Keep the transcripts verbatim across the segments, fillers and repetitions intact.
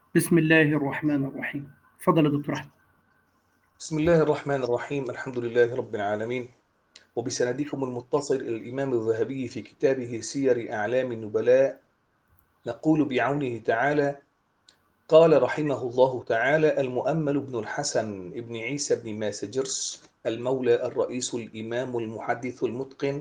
بسم الله الرحمن الرحيم. تفضل يا دكتور أحمد. بسم الله الرحمن الرحيم. الحمد لله رب العالمين، وبسندكم المتصل إلى الإمام الذهبي في كتابه سير أعلام النبلاء نقول بعونه تعالى: قال رحمه الله تعالى المؤمل بن الحسن بن عيسى بن ماسجرس المولى الرئيس الإمام المحدث المتقن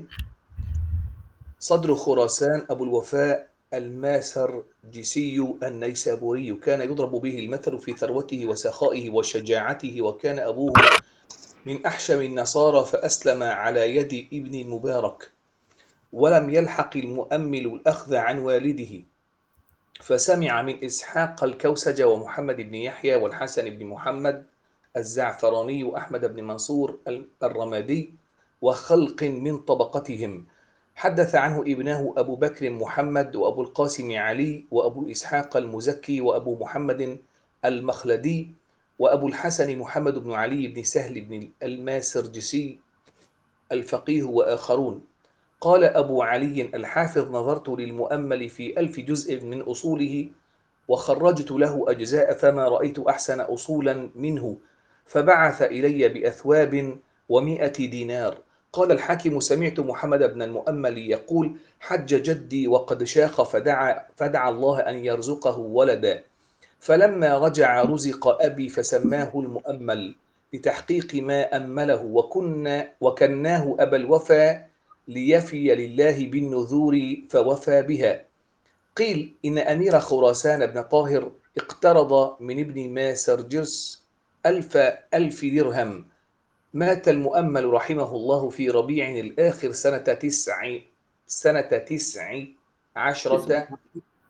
صدر خراسان أبو الوفاء الماسرجسي النيسابوري، كان يضرب به المثل في ثروته وسخائه وشجاعته، وكان أبوه من أحشم النصارى فأسلم على يد ابن المبارك، ولم يلحق المؤمل الأخذ عن والده، فسمع من إسحاق الكوسج ومحمد بن يحيى والحسن بن محمد الزعفراني وأحمد بن منصور الرمادي وخلق من طبقتهم. حدث عنه ابنه أبو بكر محمد وأبو القاسم علي وأبو إسحاق المزكي وأبو محمد المخلدي وأبو الحسن محمد بن علي بن سهل بن الماسرجسي الفقيه وآخرون. قال أبو علي الحافظ: نظرت للمؤمل في ألف جزء من أصوله وخرجت له أجزاء فما رأيت أحسن أصولا منه، فبعث إلي بأثواب ومائة دينار. قال الحاكم: سمعت محمد بن المؤمل يقول: حج جدي وقد شاخ فدعا, فدعا الله أن يرزقه ولدا، فلما رجع رزق أبي فسماه المؤمل لتحقيق ما أمله، وكنا وكناه أبا الوفا ليفي لله بالنذور فوفى بها. قيل إن أمير خراسان بن طاهر اقترض من ابن ماسرجس ألف ألف درهم. مات المؤمل رحمه الله في ربيع الآخر سنة تسع سنة تسع تسعة عشرة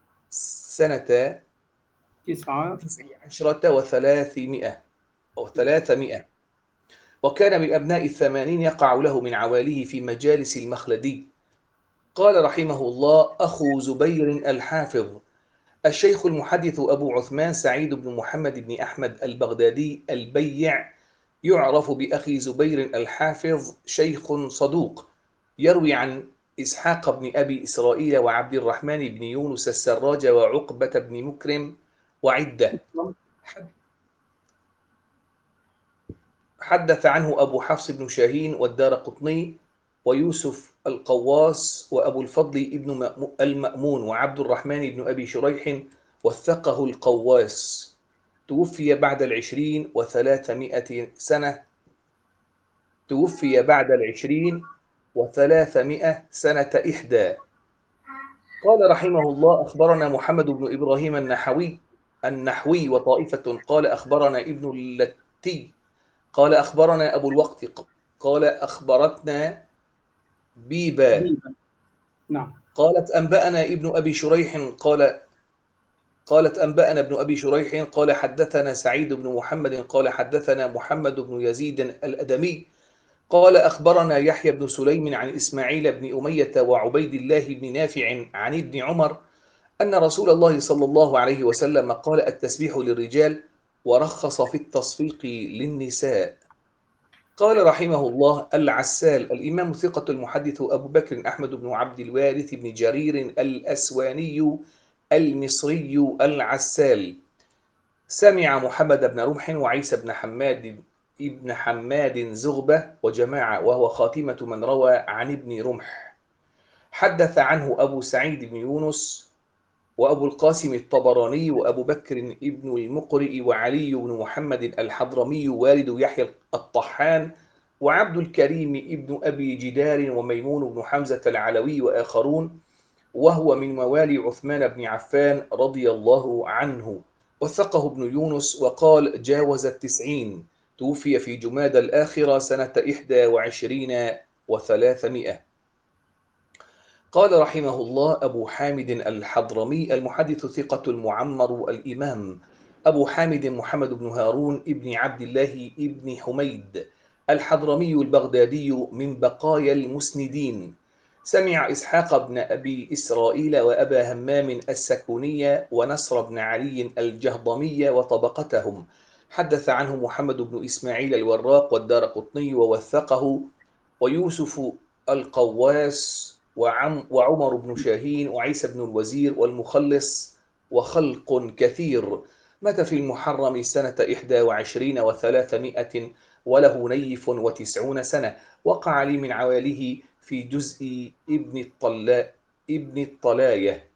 سنة تسعة تسع عشرة وثلاثمائة أو ثلاثمائة، وكان من أبناء الثمانين يقع له من عواليه في مجالس المخلدي. قال رحمه الله: أخو زبير الحافظ الشيخ المحدث أبو عثمان سعيد بن محمد بن أحمد البغدادي البيع، يعرف بأخي زبير الحافظ، شيخ صدوق، يروي عن إسحاق بن أبي إسرائيل وعبد الرحمن بن يونس السراج وعقبة بن مكرم وعدة. حدث عنه أبو حفص بن شاهين والدارقطني ويوسف القواس وأبو الفضل ابن المأمون وعبد الرحمن بن أبي شريح وثقه القواس. توفي بعد العشرين وثلاثمائة سنة توفي بعد العشرين وثلاثمائة سنة إحدى. قال رحمه الله: أخبرنا محمد بن إبراهيم النحوي النحوي وطائفة. قال أخبرنا ابن اللتي قال أخبرنا أبو الوقت قال أخبرتنا بيبا بيبا. نعم. قالت أنبأنا ابن أبي شريح قال قالت أنبأنا ابن أبي شريح قال حدثنا سعيد بن محمد قال حدثنا محمد بن يزيد الأدمي قال أخبرنا يحيى بن سليم عن إسماعيل بن أمية وعبيد الله بن نافع عن ابن عمر أن رسول الله صلى الله عليه وسلم قال: التسبيح للرجال ورخص في التصفيق للنساء. قال رحمه الله: العسال الإمام ثقة المحدث أبو بكر أحمد بن عبد الوارث بن جرير الأسواني المصري العسال، سمع محمد بن رمح وعيسى بن حماد ابن حماد زغبة وجماعة، وهو خاتمة من روى عن ابن رمح. حدث عنه أبو سعيد بن يونس وأبو القاسم الطبراني وأبو بكر ابن المقرئ وعلي بن محمد الحضرمي والد يحيى الطحان وعبد الكريم ابن أبي جدار وميمون بن حمزة العلوي وآخرون، وهو من موالي عثمان بن عفان رضي الله عنه. وثقه ابن يونس وقال: جاوز التسعين. توفي في جماد الآخرة سنة إحدى وعشرين وثلاثمائة. قال رحمه الله: أبو حامد الحضرمي المحدث ثقة المعمر الإمام أبو حامد محمد بن هارون ابن عبد الله ابن حميد الحضرمي البغدادي من بقايا المسندين، سمع إسحاق بن أبي إسرائيل وأبا همام السكونية ونصر بن علي الجهضمية وطبقتهم. حدث عنه محمد بن إسماعيل الوراق والدارقطني ووثقه، ويوسف القواس وعم وعمر بن شاهين وعيسى بن الوزير والمخلص وخلق كثير. مات في المحرم سنة إحدى وعشرين وثلاثمائة وله نيف وتسعون سنة. وقع لي من عواله في جزء ابن الطلاء ابن الطلاية.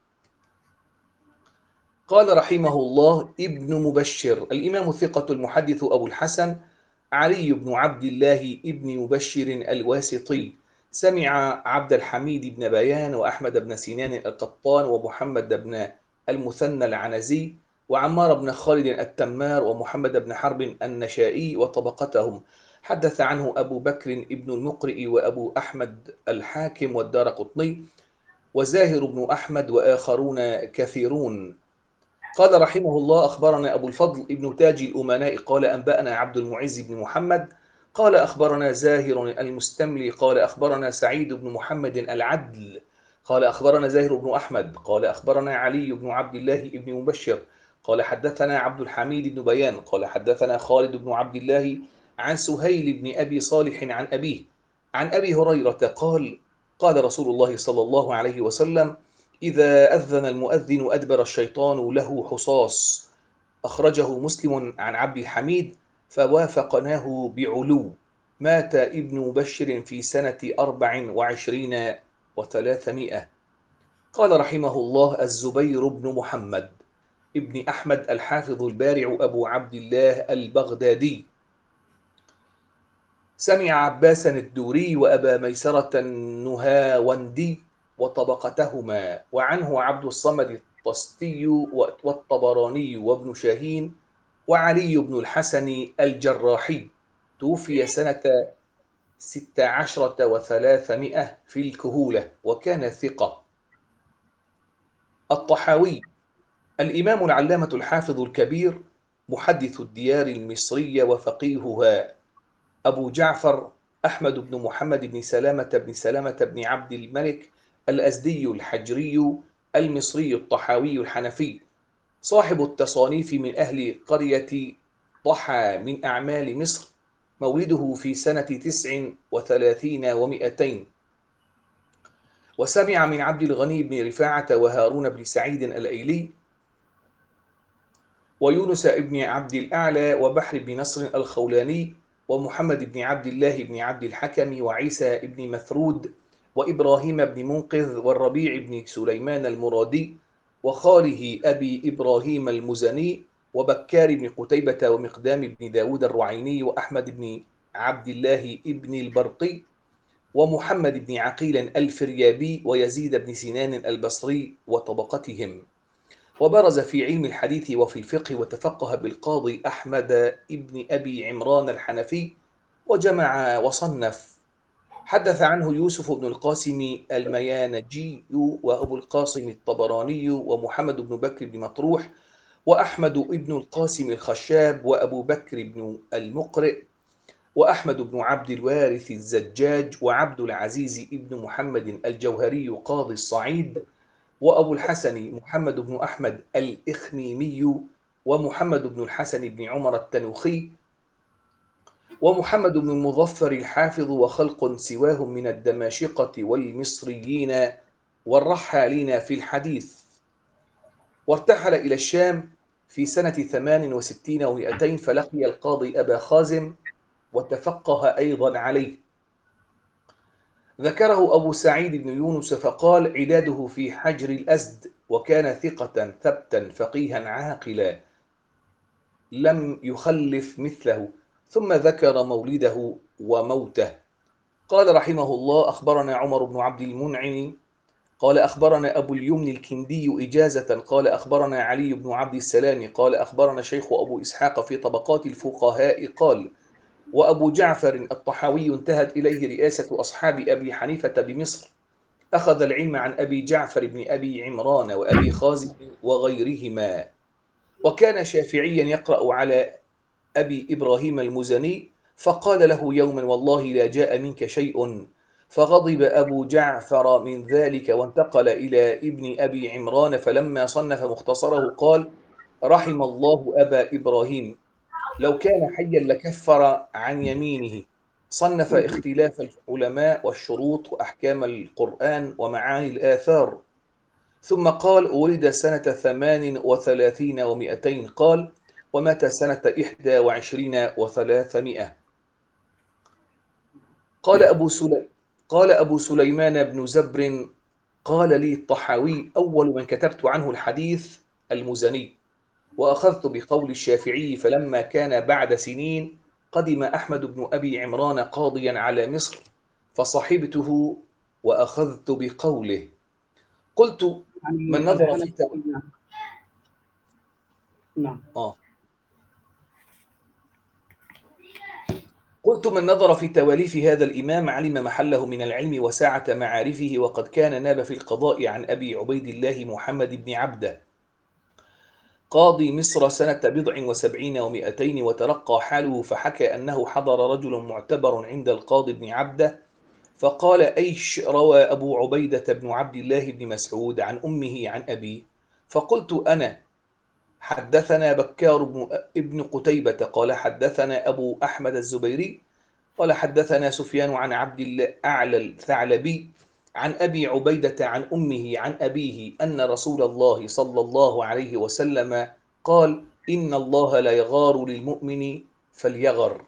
قال رحمه الله: ابن مبشر الإمام الثقة المحدث أبو الحسن علي بن عبد الله ابن مبشر الواسطي، سمع عبد الحميد بن بيان وأحمد بن سنان القطان ومحمد بن المثنى العنزي وعمار بن خالد التمار ومحمد بن حرب النشائي وطبقتهم. حدث عنه أبو بكر ابن المقرئ وأبو أحمد الحاكم والدارقطني وزاهر بن أحمد وآخرون كثيرون. قال رحمه الله: أخبرنا أبو الفضل ابن تاج الأمناء قال أنبأنا عبد المعز بن محمد قال أخبرنا زاهر المستملي قال أخبرنا سعيد بن محمد العدل قال أخبرنا زاهر بن أحمد قال أخبرنا علي بن عبد الله بن مبشر قال حدثنا عبد الحميد بن بيان قال حدثنا خالد بن عبد الله عن سهيل بن أبي صالح عن أبيه عن أبي هريرة قال: قال رسول الله صلى الله عليه وسلم: إذا أذن المؤذن أدبر الشيطان له حصاص. أخرجه مسلم عن عبد الحميد فوافقناه بعلو. مات ابن مبشر في سنة أربع وعشرين وثلاثمائة. قال رحمه الله: الزبير بن محمد ابن أحمد الحافظ البارع أبو عبد الله البغدادي، سمع عباسا الدوري وأبا ميسرة النهاوندي وطبقتهما، وعنه عبد الصمد الطستي والطبراني وابن شاهين وعلي بن الحسن الجراحي. توفي سنة ست عشرة وثلاثمائة في الكهولة وكان ثقة. الطحاوي الإمام العلامة الحافظ الكبير محدث الديار المصرية وفقيهها، أبو جعفر أحمد بن محمد بن سلامة بن سلامة بن عبد الملك الأزدي الحجري المصري الطحاوي الحنفي، صاحب التصانيف من أهل قرية طحا من أعمال مصر، مولده في سنة تسع وثلاثين ومئتين. وسمع من عبد الغني بن رفاعة وهارون بن سعيد الأيلي ويونس بن عبد الأعلى وبحر بن نصر الخولاني ومحمد بن عبد الله بن عبد الحكم وعيسى بن مثرود وإبراهيم بن منقذ والربيع بن سليمان المرادي وخاله أبي إبراهيم المزني وبكار بن قتيبة ومقدام بن داود الرعيني وأحمد بن عبد الله بن البرقي ومحمد بن عقيل الفريابي ويزيد بن سنان البصري وطبقتهم. وبرز في علم الحديث وفي الفقه وتفقه بالقاضي أحمد بن أبي عمران الحنفي وجمع وصنف. حدث عنه يوسف بن القاسم الميانجي وأبو القاسم الطبراني ومحمد بن بكر بن مطروح وأحمد بن القاسم الخشاب وأبو بكر بن المقرئ وأحمد بن عبد الوارث الزجاج وعبد العزيز بن محمد الجوهري قاضي الصعيد وأبو الحسن محمد بن أحمد الإخميمي ومحمد بن الحسن بن عمر التنوخي ومحمد بن المظفر الحافظ وخلق سواهم من الدماشقة والمصريين والرحالين في الحديث. وارتحل إلى الشام في سنة ثمان وستين ومئتين فلقي القاضي أبا خازم وتفقه أيضا عليه. ذكره أبو سعيد بن يونس فقال: عداده في حجر الأزد، وكان ثقة ثبتا فقيها عاقلا لم يخلف مثله. ثم ذكر مولده وموته. قال رحمه الله: أخبرنا عمر بن عبد المنعم قال أخبرنا أبو اليمن الكندي إجازة قال أخبرنا علي بن عبد السلام قال أخبرنا شيخ أبو إسحاق في طبقات الفقهاء قال: وأبو جعفر الطحاوي انتهت إليه رئاسة أصحاب أبي حنيفة بمصر، أخذ العلم عن أبي جعفر بن أبي عمران وأبي خازم وغيرهما، وكان شافعيا يقرأ على أبي إبراهيم المزني، فقال له يوما: والله لا جاء منك شيء، فغضب أبو جعفر من ذلك وانتقل إلى ابن أبي عمران، فلما صنف مختصره قال: رحم الله أبا إبراهيم، لو كان حيا لكفر عن يمينه. صنف اختلاف العلماء والشروط وأحكام القرآن ومعاني الآثار. ثم قال ولد سنة ثمان وثلاثين ومئتين قال ومات سنة إحدى وعشرين وثلاثمائة. قال أبو سلي قال أبو سليمان بن زبر قال لي الطحاوي أول من كتبت عنه الحديث المزني، وأخذت بقول الشافعي، فلما كان بعد سنين قدم أحمد بن أبي عمران قاضيا على مصر فصحبته وأخذت بقوله. قلت من يعني نظر في الحنفي. نعم. نعم. آه. قلت من نظر في تواليف هذا الإمام علم محله من العلم وسعة معارفه، وقد كان ناب في القضاء عن أبي عبيد الله محمد بن عبده قاضي مصر سنة بضع وسبعين ومئتين، وترقى حاله فحكى أنه حضر رجل معتبر عند القاضي بن عبده فقال أيش روى أبو عبيدة بن عبد الله بن مسعود عن أمه عن أبي؟ فقلت أنا. حدثنا بكار بن ابن قتيبة قال حدثنا أبو أحمد الزبيري قال حدثنا سفيان عن عبد الله أعلى الثعلبي عن أبي عبيدة عن أمه عن أبيه أن رسول الله صلى الله عليه وسلم قال إن الله لا يغار للمؤمن فليغر.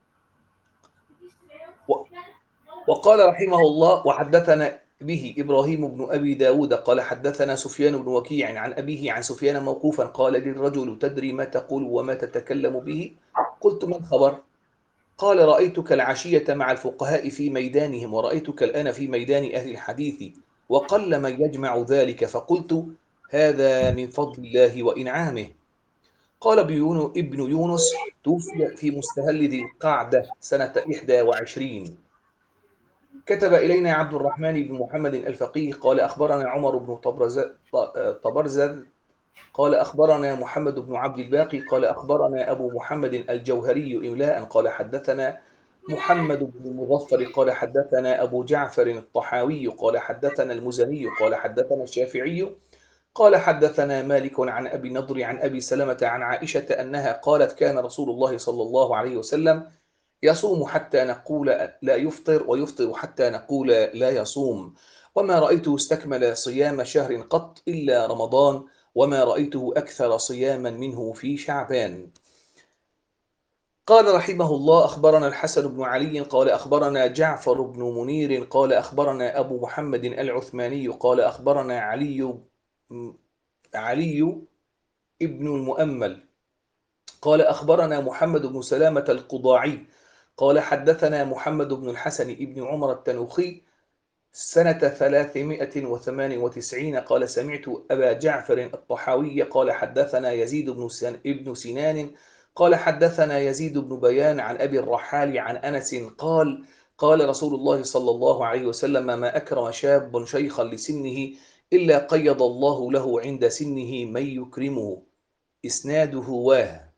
وقال رحمه الله وحدثنا به إبراهيم بن أبي داود قال حدثنا سفيان بن وكيع عن أبيه عن سفيان موقوفا قال لي الرجل تدري ما تقول وما تتكلم به؟ قلت ما الخبر؟ قال رأيتك العشية مع الفقهاء في ميدانهم، ورأيتك الآن في ميدان أهل الحديث، وقل من يجمع ذلك. فقلت هذا من فضل الله وإنعامه. قال ابن يونس توفي في مستهل ذي القعدة سنة إحدى وعشرين. كتب إلينا عبد الرحمن بن محمد الفقيه قال أخبرنا عمر بن طبرزد قال أخبرنا محمد بن عبد الباقي قال أخبرنا أبو محمد الجوهري إملاء قال حدثنا محمد بن المظفر قال حدثنا أبو جعفر الطحاوي قال حدثنا المزني قال حدثنا الشافعي قال حدثنا مالك عن أبي النضر عن أبي سلمة عن عائشة أنها قالت كان رسول الله صلى الله عليه وسلم يصوم حتى نقول لا يفطر ويفطر حتى نقول لا يصوم، وما رأيته استكمل صيام شهر قط إلا رمضان، وما رأيته أكثر صياما منه في شعبان. قال رحمه الله أخبرنا الحسن بن علي قال أخبرنا جعفر بن منير قال أخبرنا أبو محمد العثماني قال أخبرنا علي علي ابن المؤمل قال أخبرنا محمد بن سلامة القضاعي قال حدثنا محمد بن الحسن ابن عمر التنوخي سنة ثلاثمائة وثمان وتسعين قال سمعت أبا جعفر الطحاوي قال حدثنا يزيد بن ابن سنان قال حدثنا يزيد بن بيان عن أبي الرحال عن أنس قال قال رسول الله صلى الله عليه وسلم ما أكرم شاب شيخا لسنه إلا قيض الله له عند سنه من يكرمه. إسناده واه.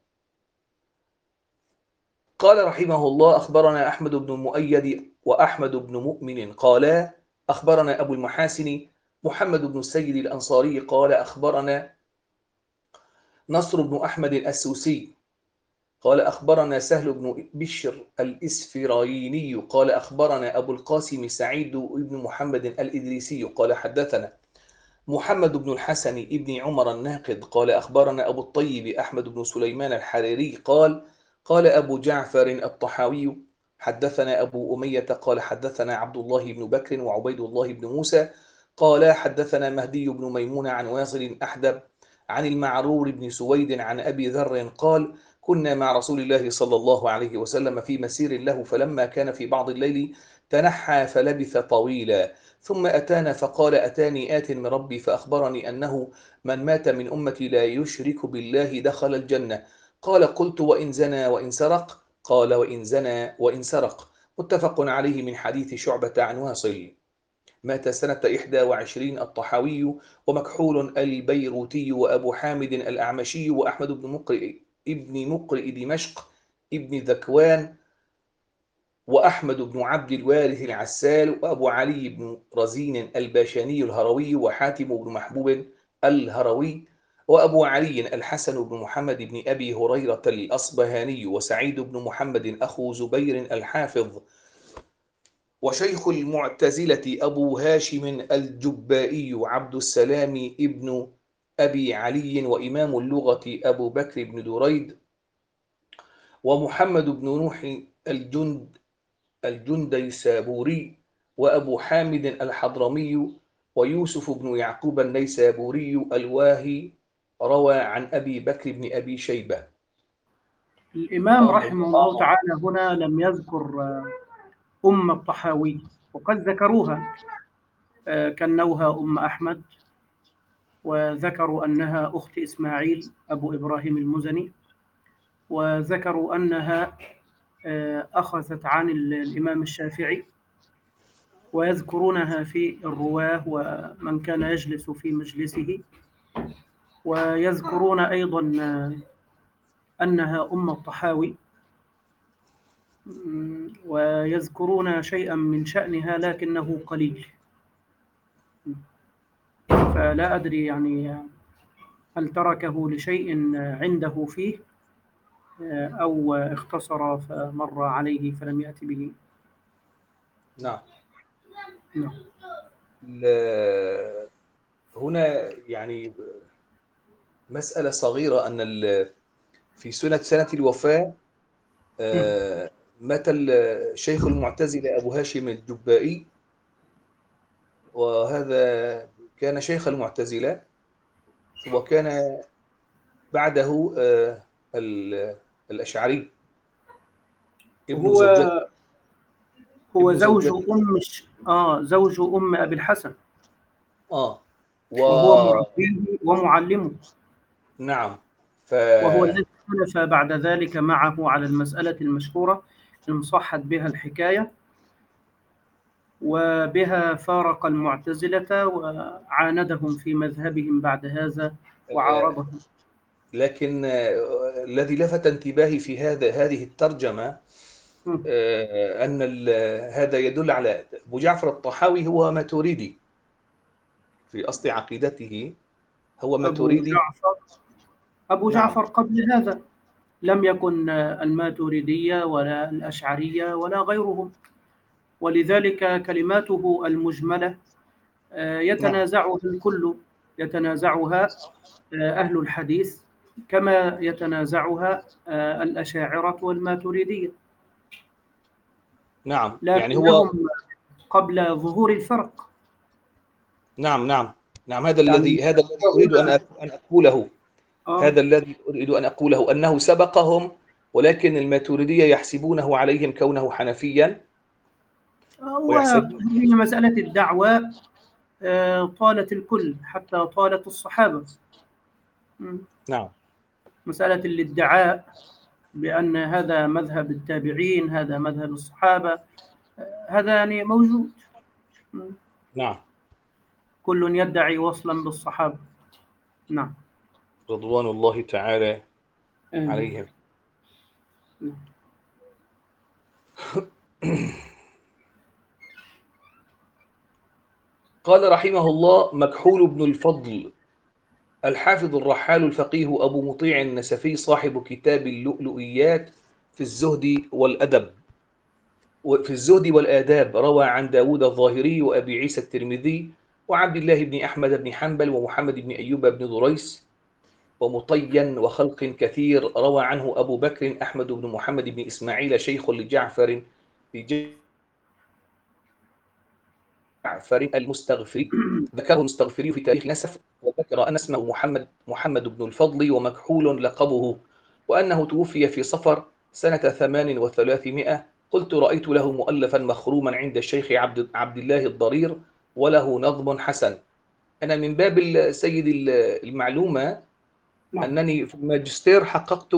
قال رحمه الله أخبرنا أحمد بن المؤيد وأحمد بن مؤمن قالا أخبرنا أبو المحاسن محمد بن السيد الأنصاري قال أخبرنا نصر بن أحمد الأسوسي قال أخبرنا سهل بن بشر الإسفرايني قال أخبرنا أبو القاسم سعيد بن محمد الإدريسي قال حدثنا محمد بن الحسن ابن عمر الناقد قال أخبرنا أبو الطيب أحمد بن سليمان الحريري قال قال أبو جعفر الطحاوي حدثنا أبو أمية قال حدثنا عبد الله بن بكر وعبيد الله بن موسى قال حدثنا مهدي بن ميمون عن واصل أحدب عن المعرور بن سويد عن أبي ذر قال كنا مع رسول الله صلى الله عليه وسلم في مسير له، فلما كان في بعض الليل تنحى فلبث طويلا، ثم أتانا فقال أتاني آت من ربي فأخبرني أنه من مات من أمتي لا يشرك بالله دخل الجنة. قال قلت وإن زنى وإن سرق؟ قال وإن زنى وإن سرق. متفق عليه من حديث شعبة عن واصل. مات سنة إحدى وعشرين الطحاوي ومكحول البيروتي وأبو حامد الأعمشي وأحمد بن مقرئ ابن مقرئ دمشق ابن ذكوان وأحمد بن عبد الوارث العسال وأبو علي بن رزين الباشاني الهروي وحاتم بن محبوب الهروي وأبو علي الحسن بن محمد بن أبي هريرة الأصبهاني وسعيد بن محمد أخو زبير الحافظ وشيخ المعتزلة أبو هاشم الجبائي عبد السلام ابن أبي علي، وإمام اللغة أبو بكر بن دريد، ومحمد بن نوح الجند الجنديسابوري، وأبو حامد الحضرمي، ويوسف بن يعقوب النيسابوري الواهي، روى عن أبي بكر بن أبي شيبة. الإمام رحمه الله تعالى هنا لم يذكر أم الطحاوي، وقد ذكروها، كنوها أم أحمد، وذكروا أنها أخت إسماعيل أبو إبراهيم المزني، وذكروا أنها أخذت عن الإمام الشافعي، ويذكرونها في الرواه ومن كان يجلس في مجلسه، ويذكرون أيضا أنها أم الطحاوي، ويذكرون شيئا من شأنها لكنه قليل. فلا أدري يعني هل تركه لشيء عنده فيه أو اختصر فمر عليه فلم يأتي به. نعم. نعم. هنا يعني مسألة صغيرة، أن في سنة سنة الوفاة مات الشيخ المعتزلة أبو هاشم الجبائي، وهذا كان شيخ المعتزلة، وكان بعده الأشعري ابن هو زوجته هو ابن زوج زوجته. أم آه زوج أم أبي الحسن. آه و... وهو مربيه ومعلمه. نعم. ف... وهو الذي اختلف بعد ذلك معه على المسألة المشهورة إن صحت بها الحكاية، وبها فارق المعتزلة وعاندهم في مذهبهم بعد هذا وعارضهم. لكن الذي لفت انتباهي في هذا هذه الترجمة أن هذا يدل على أبو جعفر الطحاوي هو ماتريدي في أصل عقيدته، هو ماتريدي. أبو جعفر أبو نعم. جعفر قبل هذا لم يكن الماتريدية ولا الأشعرية ولا غيرهم، ولذلك كلماته المجملة يتنازعها الكل، يتنازعها أهل الحديث كما يتنازعها الأشاعرة والماتريدية. نعم. يعني هو لكنهم قبل ظهور الفرق. نعم نعم نعم هذا يعني الذي هذا الذي أريد أن أن أقوله آه. هذا الذي أريد أن أقوله أنه سبقهم، ولكن الماتريدية يحسبونه عليهم كونه حنفيا، ويحسبون وهي مسألة الدعوة طالت الكل حتى طالت الصحابة. نعم. مسألة الادعاء بأن هذا مذهب التابعين، هذا مذهب الصحابة، هذا يعني موجود. نعم. كل يدعي وصلا بالصحابة. نعم. رضوان الله تعالى عليهم. قال رحمه الله: مكحول بن الفضل الحافظ الرحال الفقيه أبو مطيع النسفي صاحب كتاب اللؤلؤيات في الزهد والأدب في الزهد والآداب، روى عن داود الظاهري وأبي عيسى الترمذي وعبد الله بن أحمد بن حنبل ومحمد بن أيوب بن ضريس ومطين وخلق كثير، روى عنه أبو بكر أحمد بن محمد بن إسماعيل شيخ لجعفر في جعفر المستغفري، ذكره المستغفري في تاريخ نسف، وذكر أن اسمه محمد محمد بن الفضل ومكحول لقبه، وأنه توفي في صفر سنة ثمان وثلاثمائة. قلت: رأيت له مؤلفا مخروما عند الشيخ عبد عبد الله الضرير وله نظم حسن. أنا من باب سيد المعلومة أنني في الماجستير حققت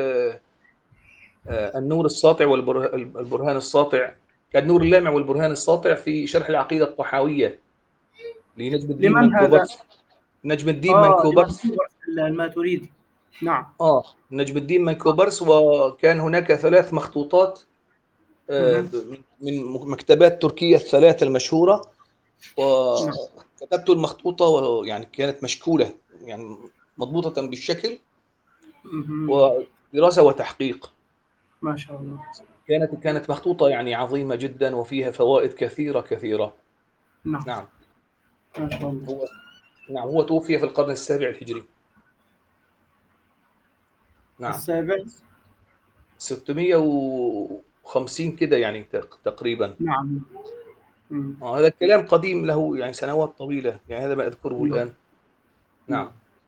النور الساطع والبرهان الساطع، النور اللامع والبرهان الساطع في شرح العقيدة الطحاوية لنجم الدين منكوبرس. نجم الدين آه منكوبرس الماتريدي. نعم. آه نجم الدين منكوبرس. وكان هناك ثلاث مخطوطات آه من مكتبات تركيا الثلاثة المشهورة، وكتبت المخطوطة ويعني كانت مشكولة، يعني مضبوطة بالشكل، ودراسة وتحقيق. ما شاء الله. كانت كانت مخطوطة يعني عظيمة جدا وفيها فوائد كثيرة كثيرة. نعم. نعم. ما شاء الله. هو نعم هو توفي في القرن السابع الهجري. نعم. السابع. ستمائة وخمسين كده يعني تق- تقريبا. نعم. مم. آه، هذا الكلام قديم له يعني سنوات طويلة، يعني هذا ما أذكره نعم. الآن. نعم.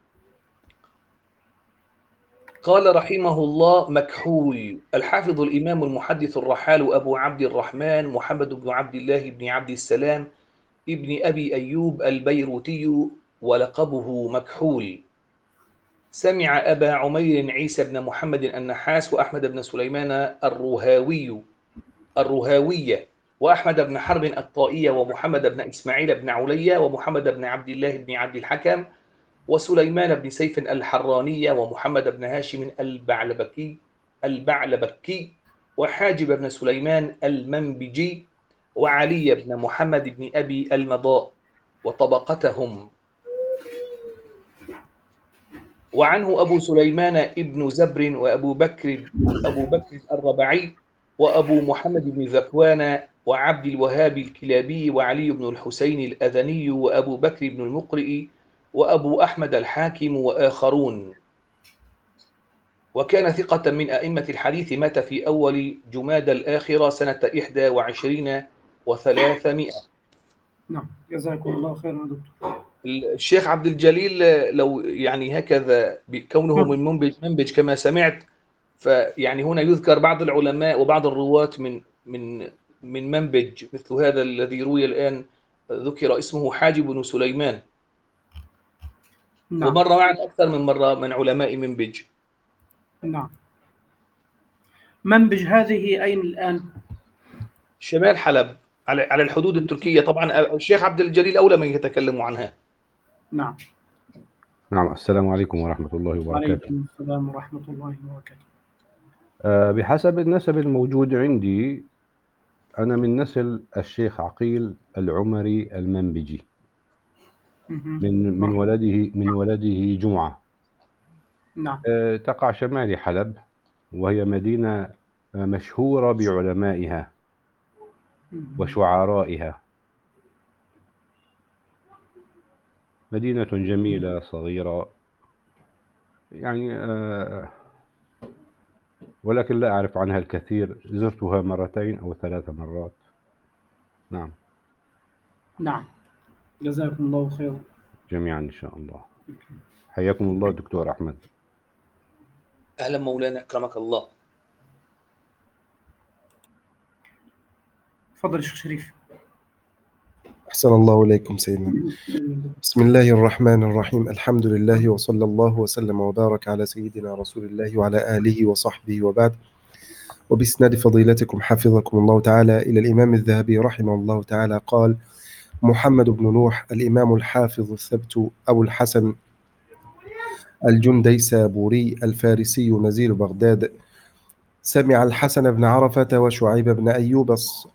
قال رحمه الله: مكحول. الحافظ الإمام المحدث الرحال أبو عبد الرحمن محمد بن عبد الله بن عبد السلام ابن أبي أيوب البيروتي، ولقبه مكحول. سمع أبا عمير عيسى بن محمد النحاس وأحمد بن سليمان الرهاوي الرهاوية وأحمد بن حرب الطائية ومحمد بن إسماعيل بن عليا ومحمد بن عبد الله بن عبد الحكم وسليمان بن سيف الحرانية ومحمد بن هاشم البعلبكي البعلبكي وحاجب بن سليمان المنبجي وعلي بن محمد بن أبي المضاء وطبقتهم. وعنه أبو سليمان ابن زبر وأبو بكر أبو بكر الربعي وأبو محمد بن ذكوان وعبد الوهاب الكلابي وعلي بن الحسين الأذني وأبو بكر بن المقرئ وأبو أحمد الحاكم وآخرون. وكان ثقة من أئمة الحديث، مات في أول جمادى الآخرة سنة إحدى وعشرين وثلاثمائة. نعم. جزاكم الله خيرا يا دكتور. الشيخ عبد الجليل لو يعني هكذا كونه من منبج, منبج كما سمعت، فيعني هنا يذكر بعض العلماء وبعض الرواة من من من منبج، مثل هذا الذي روي الآن ذكر اسمه حاجب بن سليمان. نعم. ومر معنا أكثر من مرة من علماء منبج. نعم. منبج هذه أين الآن؟ شمال حلب، على على الحدود التركية. طبعا الشيخ عبد الجليل أولى من يتكلم عنها. نعم. نعم. السلام عليكم ورحمة الله وبركاته. وعليكم السلام ورحمة الله وبركاته. أه بحسب النسب الموجود عندي، أنا من نسل الشيخ عقيل العمري المنبجي، من من ولده من ولده جمعة. نعم. أه تقع شمال حلب، وهي مدينة مشهورة بعلمائها وشعرائها. مدينة جميلة صغيرة يعني، أه ولكن لا أعرف عنها الكثير. زرتها مرتين أو ثلاث مرات. نعم. نعم. جزاكم الله خيرا جميعا إن شاء الله. حياكم الله دكتور أحمد. أهلا مولانا، أكرمك الله. تفضل الشيخ شريف. أحسن الله إليكم سيدنا. بسم الله الرحمن الرحيم. الحمد لله وصلى الله وسلم وبارك على سيدنا رسول الله وعلى آله وصحبه وبعد. وبإسناد فضيلتكم حفظكم الله تعالى إلى الإمام الذهبي رحمه الله تعالى قال: محمد بن نوح الإمام الحافظ الثبت أبو الحسن الجنديسابوري الفارسي نزيل بغداد، سمع الحسن بن عرفة وشعيب بن أيوب الص...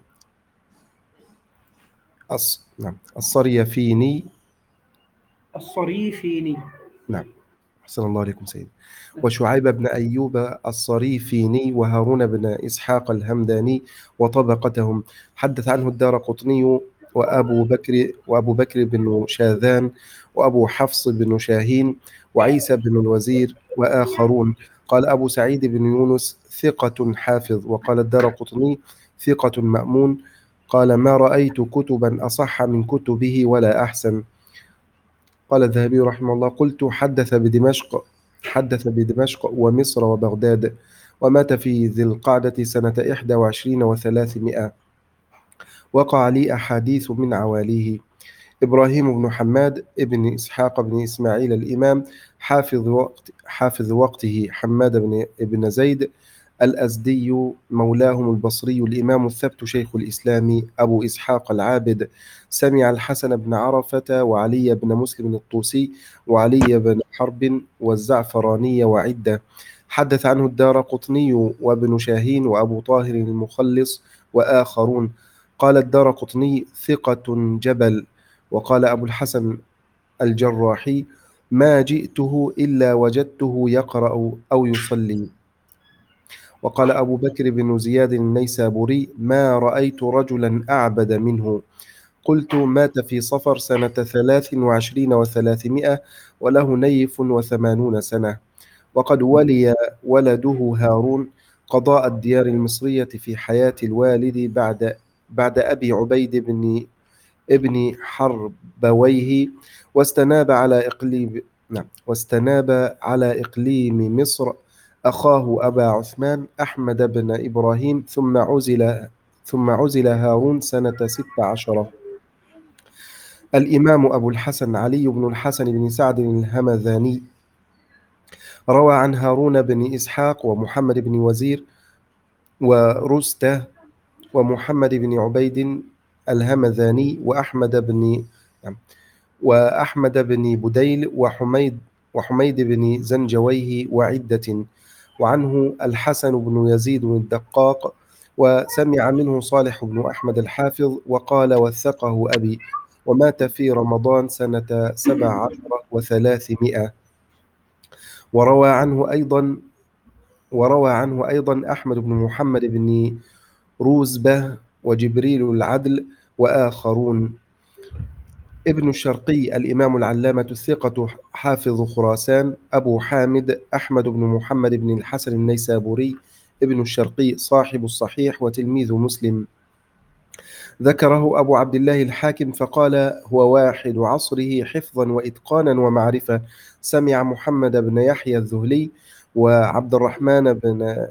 الص... نعم الصريفيني الصريفيني. نعم. أحسن الله عليكم سيدي. وشعيب بن أيوب الصريفيني وهارون بن إسحاق الهمداني وطبقتهم. حدث عنه الدارقطني وأبو بكر وأبو بكر بن شاذان وأبو حفص بن شاهين وعيسى بن الوزير وآخرون. قال أبو سعيد بن يونس: ثقة حافظ. وقال الدارقطني: ثقة مأمون. قال: ما رأيت كتبا أصح من كتبه ولا أحسن. قال الذهبي رحمه الله: قلت: حدث بدمشق حدث بدمشق ومصر وبغداد، ومات في ذي القعدة سنة إحدى وعشرين وثلاثمائة. وقع لي أحاديث من عواليه. إبراهيم بن حماد ابن إسحاق بن إسماعيل الإمام حافظ وقت حافظ وقته. حماد بن ابن زيد الأزدي مولاهم البصري الإمام الثبت شيخ الإسلام أبو إسحاق العابد، سمع الحسن بن عرفة وعلي بن مسلم الطوسي وعلي بن حرب والزعفراني وعدة. حدث عنه الدارقطني وابن شاهين وأبو طاهر المخلص وآخرون. قال الدارقطني: ثقة جبل. وقال أبو الحسن الجراحي: ما جئته إلا وجدته يقرأ أو يصلي. وقال أبو بكر بن زياد النيسابوري: ما رأيت رجلا أعبد منه. قلت: مات في صفر سنة ثلاث وعشرين وثلاثمائة وله نيف وثمانون سنة. وقد ولي ولده هارون قضاء الديار المصرية في حياة الوالد بعد بعد أبي عبيد بن ابن حربويه، واستناب على إقليم نعم واستناب على إقليم مصر أخاه أبا عثمان أحمد بن إبراهيم، ثم عزل ثم عزل هارون سنة ست عشرة. الإمام أبو الحسن علي بن الحسن بن سعد الهمذاني روى عن هارون بن إسحاق ومحمد بن وزير ورستة ومحمد بن عبيد الهمذاني وأحمد بن وأحمد بن بديل وحميد وحميد بن زنجويه وعدة، وعنه الحسن بن يزيد الدقاق، وسمع منه صالح بن أحمد الحافظ وقال: وثقه أبي، ومات في رمضان سنة سبع عشر وثلاثمائة. وروى عنه أيضا وروى عنه أيضا أحمد بن محمد بن روزبة وجبريل العدل وآخرون. ابن الشرقي الإمام العلامة الثقة حافظ خراسان أبو حامد أحمد بن محمد بن الحسن النيسابوري ابن الشرقي صاحب الصحيح وتلميذ مسلم، ذكره أبو عبد الله الحاكم فقال: هو واحد عصره حفظا وإتقانا ومعرفة. سمع محمد بن يحيى الذهلي وعبد الرحمن بن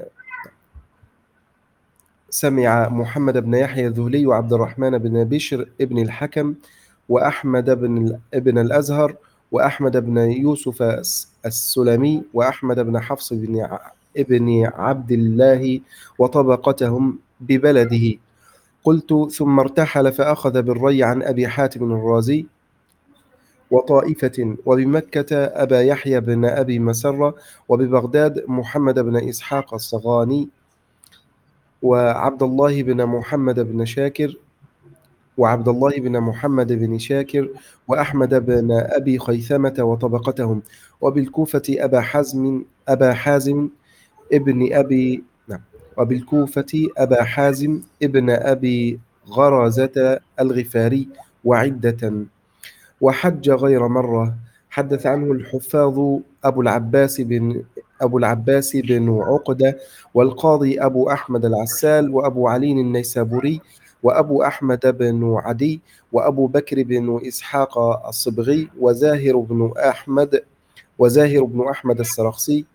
سمع محمد بن يحيى الذهلي وعبد الرحمن بن بشر ابن الحكم وأحمد بن ابن الأزهر وأحمد بن يوسف السلمي وأحمد بن حفص بن ابن عبد الله وطبقتهم ببلده. قلت: ثم ارتحل فأخذ بالري عن أبي حاتم الرازي وطائفة، وبمكة أبا يحيى بن أبي مسرة، وببغداد محمد بن إسحاق الصغاني وعبد الله بن محمد بن شاكر وعبد الله بن محمد بن شاكر وأحمد بن أبي خيثمة وطبقتهم، وبالكوفة أبا حازم أبا حازم ابن أبي نعم وبالكوفة أبا حازم ابن أبي غرزة الغفاري وعدة. وحج غير مرة. حدث عنه الحفاظ أبو العباس بن أبو العباس بن عقدة والقاضي أبو أحمد العسال وأبو علي النيسابوري وأبو أحمد بن عدي وأبو بكر بن إسحاق الصبغي وزاهر بن أحمد وزاهر بن أحمد السرخسي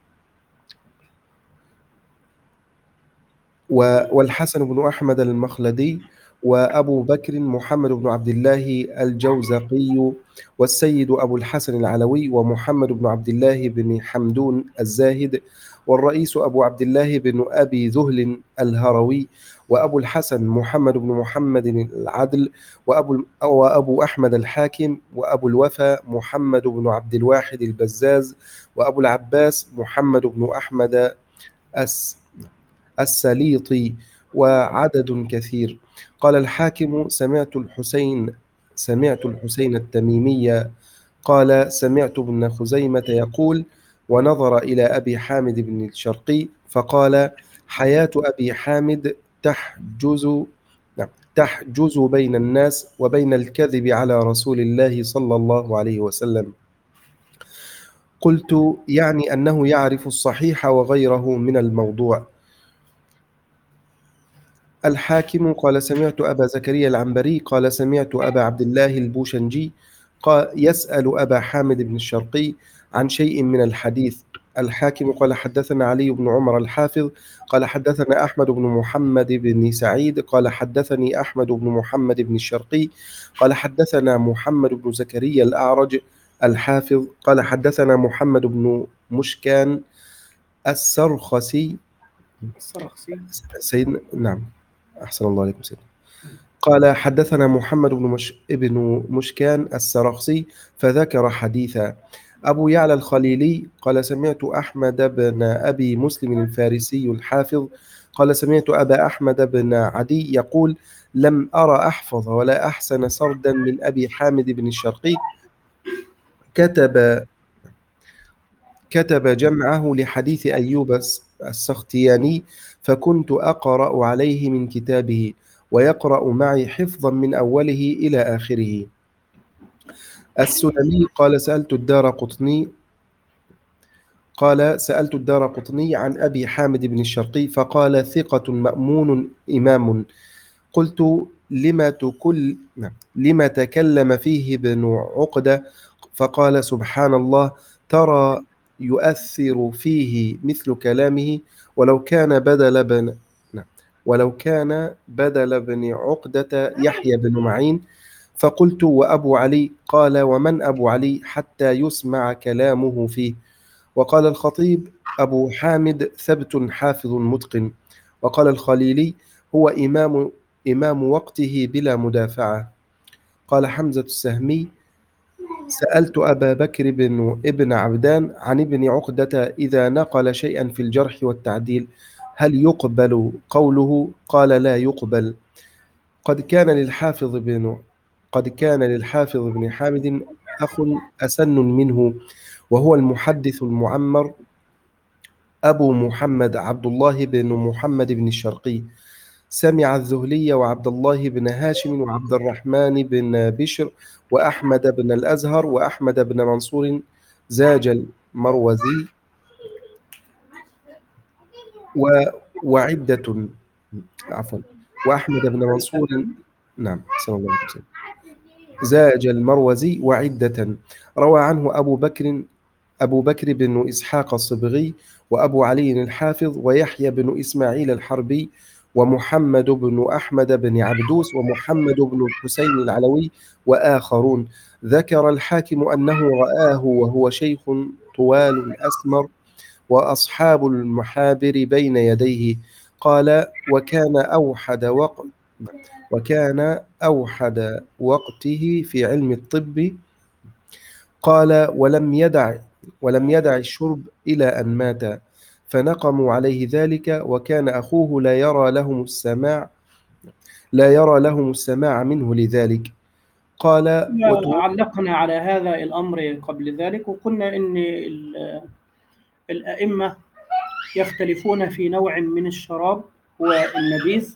والحسن بن أحمد المخلدي وأبو بكر محمد بن عبد الله الجوزقي والسيد أبو الحسن العلوي ومحمد بن عبد الله بن حمدون الزاهد والرئيس أبو عبد الله بن أبي ذهل الهروي وأبو الحسن محمد بن محمد العدل وأبو, وأبو أحمد الحاكم وأبو الوفا محمد بن عبد الواحد البزاز وأبو العباس محمد بن أحمد السليطي وعدد كثير. قال الحاكم: سمعت الحسين سمعت الحسين التميمي قال: سمعت ابن خزيمة يقول: ونظر إلى أبي حامد بن الشرقي فقال: حياة أبي حامد تحجز تحجز بين الناس وبين الكذب على رسول الله صلى الله عليه وسلم. قلت: يعني أنه يعرف الصحيح وغيره من الموضوع. الحاكم قال: سمعت أبا زكريا العنبري قال: سمعت أبا عبد الله البوشنجي قال يسأل أبا حامد بن الشرقي عن شيء من الحديث. الحاكم قال: حدثنا علي بن عمر الحافظ قال: حدثنا أحمد بن محمد بن سعيد قال: حدثني أحمد بن محمد بن الشرقي قال: حدثنا محمد بن زكريا الأعرج الحافظ قال: حدثنا محمد بن مشكان السرخسي السرخسي سيدنا نعم أحسن الله عليكم سيدنا. قال: حدثنا محمد بن مش... ابن مشكان السرخسي فذكر حديثا. أبو يعلى الخليلي قال: سمعت أحمد بن أبي مسلم الفارسي الحافظ قال: سمعت أبا أحمد بن عدي يقول: لم أرى أحفظ ولا أحسن سردا من أبي حامد بن الشرقي. كتب كتب جمعه لحديث أيوب السختياني، فكنت أقرأ عليه من كتابه ويقرأ معي حفظا من أوله إلى آخره. السلمي قال سألت الدارقطني قال سألت الدارقطني عن أبي حامد بن الشرقي فقال ثقة مأمون إمام. قلت لما تكل لما تكلم فيه ابن عقدة؟ فقال سبحان الله، ترى يؤثر فيه مثل كلامه ولو كان بدل بن ولو كان بدل بن عقدة يحيى بن معين. فقلت وأبو علي؟ قال ومن أبو علي حتى يسمع كلامه فيه. وقال الخطيب أبو حامد ثبت حافظ متقن. وقال الخليلي هو إمام إمام وقته بلا مدافعة. قال حمزة السهمي سألت أبا بكر بن ابن عبدان عن ابن عقدة إذا نقل شيئا في الجرح والتعديل هل يقبل قوله؟ قال لا يقبل. قد كان للحافظ بن قد كان للحافظ بن حامد أخ أسن منه، وهو المحدث المعمر أبو محمد عبد الله بن محمد بن الشرقي. سمع الذهلي وعبد الله بن هاشم وعبد الرحمن بن بشر وأحمد بن الأزهر وأحمد بن منصور زاج المروزي و... وعدة عفوا وأحمد بن منصور نعم صلى الله عليه وسلم زاج المروزي وعدة. روى عنه أبو بكر أبو بكر بن إسحاق الصبغي وأبو علي الحافظ ويحيى بن إسماعيل الحربي ومحمد بن أحمد بن عبدوس ومحمد بن الحسين العلوي وآخرون. ذكر الحاكم أنه رآه وهو شيخ طوال أسمر وأصحاب المحابر بين يديه. قال وكان أوحد وقت وكان أوحد وقته في علم الطب. قال ولم يدع ولم يدع الشرب إلى أن مات، فنقموا عليه ذلك، وكان أخوه لا يرى لهم السماع لا يرى لهم السماع منه لذلك. قال علقنا على هذا الأمر قبل ذلك وقلنا إن الأئمة يختلفون في نوع من الشراب هو النبيذ،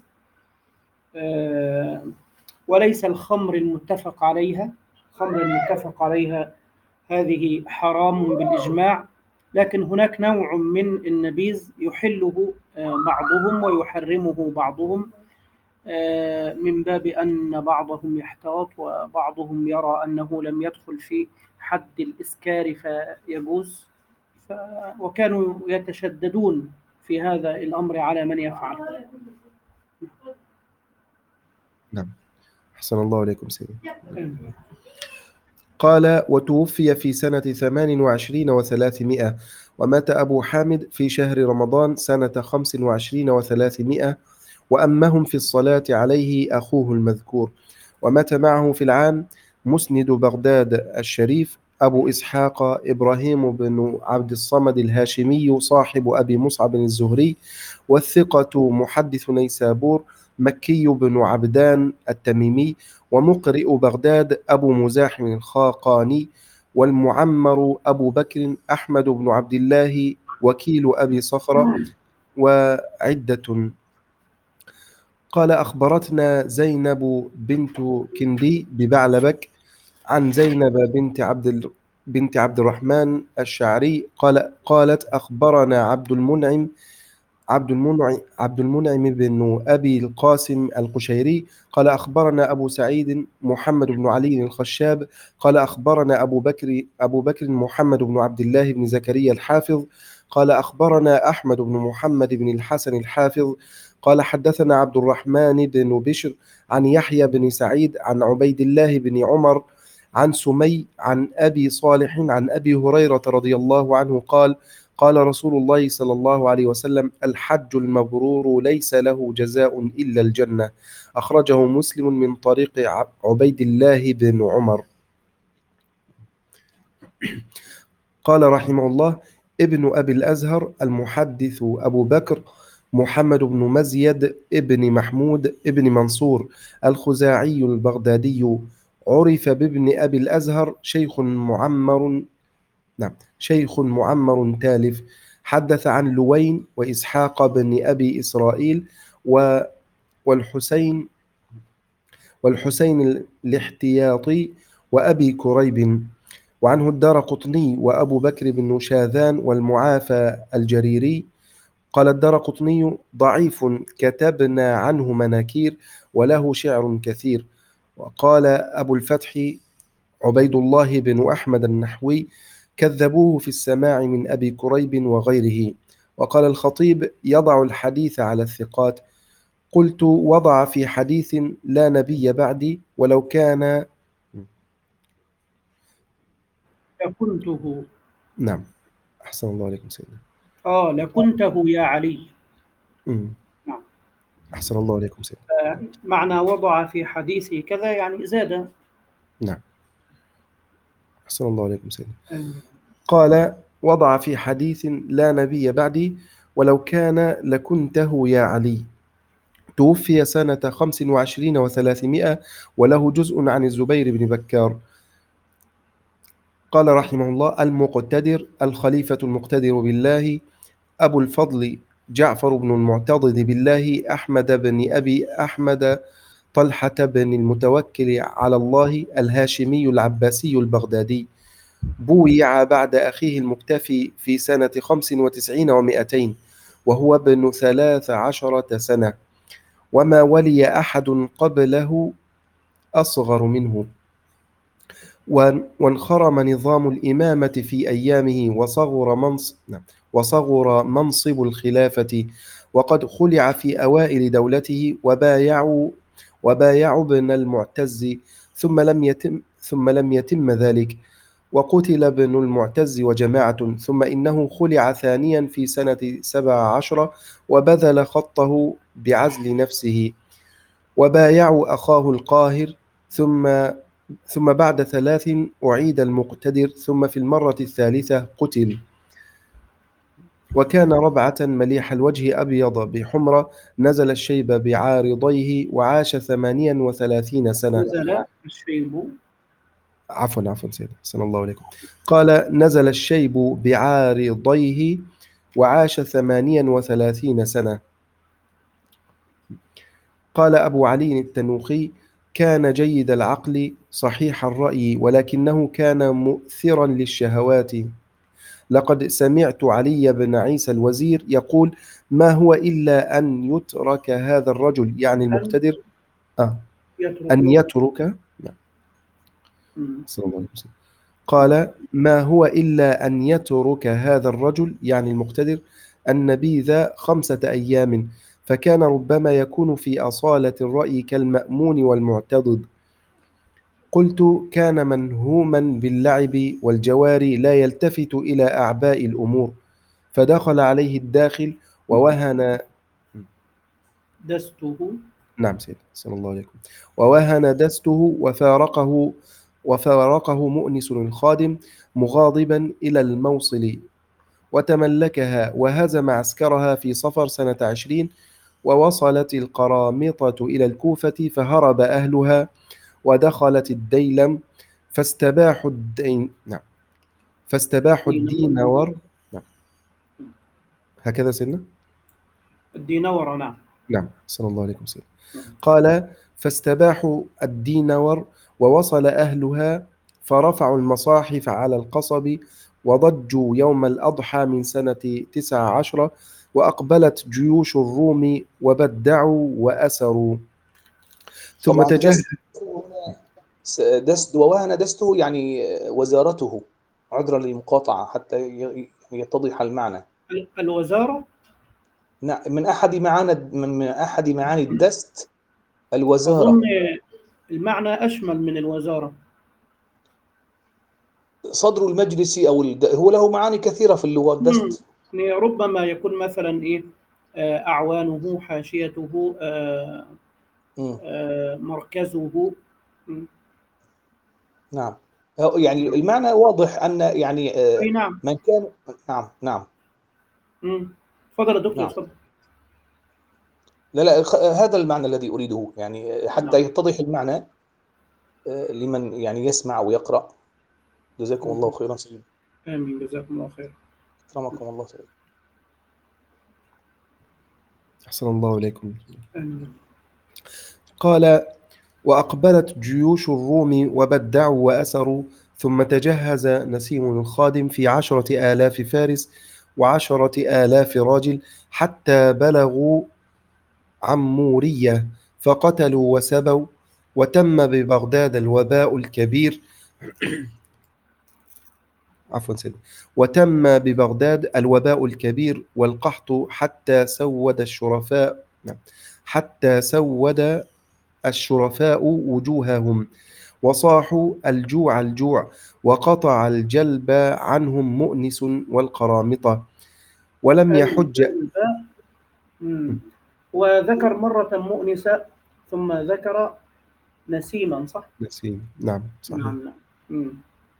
وليس الخمر المتفق عليها. الخمر المتفق عليها هذه حرام بالإجماع، لكن هناك نوع من النبيذ يحله بعضهم ويحرمه بعضهم من باب أن بعضهم يحتاط وبعضهم يرى أنه لم يدخل في حد الإسكار فيجوز، وكانوا يتشددون في هذا الأمر على من يفعل. نعم أحسن الله عليكم سيدي. قال وتوفي في سنة ثمان وعشرين وثلاثمائة، ومات أبو حامد في شهر رمضان سنة خمس وعشرين وثلاثمائة، وأمهم في الصلاة عليه أخوه المذكور. ومات معه في العام مسند بغداد الشريف أبو إسحاق إبراهيم بن عبد الصمد الهاشمي صاحب أبي مصعب الزهري، والثقة محدث نيسابور مكي بن عبدان التميمي، ومقرئ بغداد أبو مزاحم الخاقاني، والمعمر أبو بكر أحمد بن عبد الله وكيل أبي صخرة وعدة. قال أخبرتنا زينب بنت كندي ببعلبك عن زينب بنت عبد بنت عبد الرحمن الشعري قال قالت أخبرنا عبد المنعم عبد المنعم عبد المنعم بن أبي القاسم القشيري قال أخبرنا أبو سعيد محمد بن علي الخشاب قال أخبرنا أبو بكر أبو بكر محمد بن عبد الله بن زكريا الحافظ قال أخبرنا أحمد بن محمد بن الحسن الحافظ قال حدثنا عبد الرحمن بن بشر عن يحيى بن سعيد عن عبيد الله بن عمر عن سمي عن أبي صالح عن أبي هريرة رضي الله عنه قال قال رسول الله صلى الله عليه وسلم الحج المبرور ليس له جزاء إلا الجنة. أخرجه مسلم من طريق عبيد الله بن عمر. قال رحمه الله ابن أبي الأزهر المحدث أبو بكر محمد بن مزيد ابن محمود ابن منصور الخزاعي البغدادي عرف بابن أبي الأزهر شيخ معمر نعم شيخ معمر تالف حدث عن لوين وإسحاق بن أبي إسرائيل و والحسين والحسين الاحتياطي وأبي كريب، وعنه الدارقطني وأبو بكر بن شاذان والمعافى الجريري. قال الدارقطني ضعيف كتبنا عنه مناكير وله شعر كثير. وقال أبو الفتح عبيد الله بن أحمد النحوي كذبوه في السماع من أبي كريب وغيره. وقال الخطيب يضع الحديث على الثقات. قلت وضع في حديث لا نبي بعدي ولو كان لكنته. نعم أحسن الله عليكم سيدنا. آه لكنته يا علي. مم. نعم. أحسن الله عليكم سيدنا. آه معنى وضع في حديثه كذا يعني زاد. نعم أحسن الله عليكم سيدنا. آه. قال وضع في حديث لا نبي بعدي ولو كان لكنته يا علي. توفي سنة خمس وعشرين وثلاثمائة وله جزء عن الزبير بن بكار. قال رحمه الله المقتدر الخليفة المقتدر بالله أبو الفضل جعفر بن المعتضد بالله أحمد بن أبي أحمد طلحة بن المتوكل على الله الهاشمي العباسي البغدادي، بويع بعد أخيه المكتفي في سنة خمس وتسعين ومائتين وهو ابن ثلاث عشرة سنة، وما ولي أحد قبله أصغر منه. وانخرم نظام الإمامة في أيامه وصغر منصب وصغر منصب الخلافة، وقد خلع في أوائل دولته وبايعوا وبايعوا ابن المعتز ثم لم يتم ثم لم يتم ذلك، وقتل ابن المعتز وجماعة، ثم إنه خلع ثانيا في سنة سبع عشر وبذل خطه بعزل نفسه، وبايعوا أخاه القاهر، ثم ثم بعد ثلاث أعيد المقتدر، ثم في المرة الثالثة قتل. وكان ربعة مليح الوجه أبيض بحمرة، نزل الشيب بعارضيه وعاش ثمانيا وثلاثين سنة. نزل الشيب عفوا عفوا سيدنا صلى الله عليكم. قال نزل الشيب بعارضيه وعاش ثمانيا وثلاثين سنة. قال أبو علي التنوخي كان جيد العقل صحيح الرأي ولكنه كان مؤثرا للشهوات. لقد سمعت علي بن عيسى الوزير يقول ما هو إلا أن يترك هذا الرجل يعني المقتدر آه أن يترك صلى الله عليه وسلم. قال ما هو إلا أن يترك هذا الرجل يعني المقتدر النبيذ خمسة أيام، فكان ربما يكون في أصالة الرأي كالمأمون والمعتضد. قلت كان منهوما باللعب والجواري لا يلتفت إلى أعباء الأمور، فدخل عليه الداخل ووهن دسته نعم سيدي صلى الله عليه وسلم ووهن دسته وفارقه وفارقه مؤنس الخادم مغاضبا إلى الموصل، وتملكها وهزم عسكرها في صفر سنة عشرين، ووصلت القرامطة إلى الكوفة فهرب أهلها، ودخلت الديلم فاستباحوا الدين نعم فاستباحوا الدينور نعم هكذا سنة الدينور نعم نعم صلى الله عليه وسلم. قال فاستباحوا الدينور ووصل أهلها فرفعوا المصاحف على القصب وضجوا يوم الأضحى من سنة تسع عشرة، وأقبلت جيوش الروم وبدعوا وأسروا، ثم تجهز دست ووهن دسته يعني وزارته، عذرا للمقاطعة حتى يتضح المعنى. الوزارة نعم من أحد معاني من أحد معاني الدست الوزارة. أظن المعنى أشمل من الوزارة. صدر المجلس أو الد... هو له معاني كثيرة في اللغة الدست. ربما يكون مثلا إيه أعوانه حاشيته آه آه مركزه. نعم يعني المعنى واضح أن يعني آه أي نعم من كان نعم نعم تفضل يا دكتور نعم. تفضل. لا لا هذا المعنى الذي أريده يعني حتى نعم. يتضح المعنى آه لمن يعني يسمع ويقرأ. جزاكم الله خيرا سيدي. آمين، جزاكم الله خير. أكرمكم الله سيد. أحسن الله إليكم. آمين. قال: وأقبلت جيوش الروم وبدعوا وأسروا، ثم تجهز نسيم الخادم في عشرة آلاف فارس وعشرة آلاف راجل حتى بلغوا عمورية، فقتلوا وسبوا، وتم ببغداد الوباء الكبير عفوا سيدي وتم ببغداد الوباء الكبير والقحط حتى سود الشرفاء حتى سود الشرفاء وجوههم، وصاحوا الجوع الجوع، وقطع الجلب عنهم مؤنس والقرامطة، ولم يحج. مم. وذكر مرة مؤنسة ثم ذكر نسيما، صح؟ نسيم، نعم صحيح. نعم نعم. مم.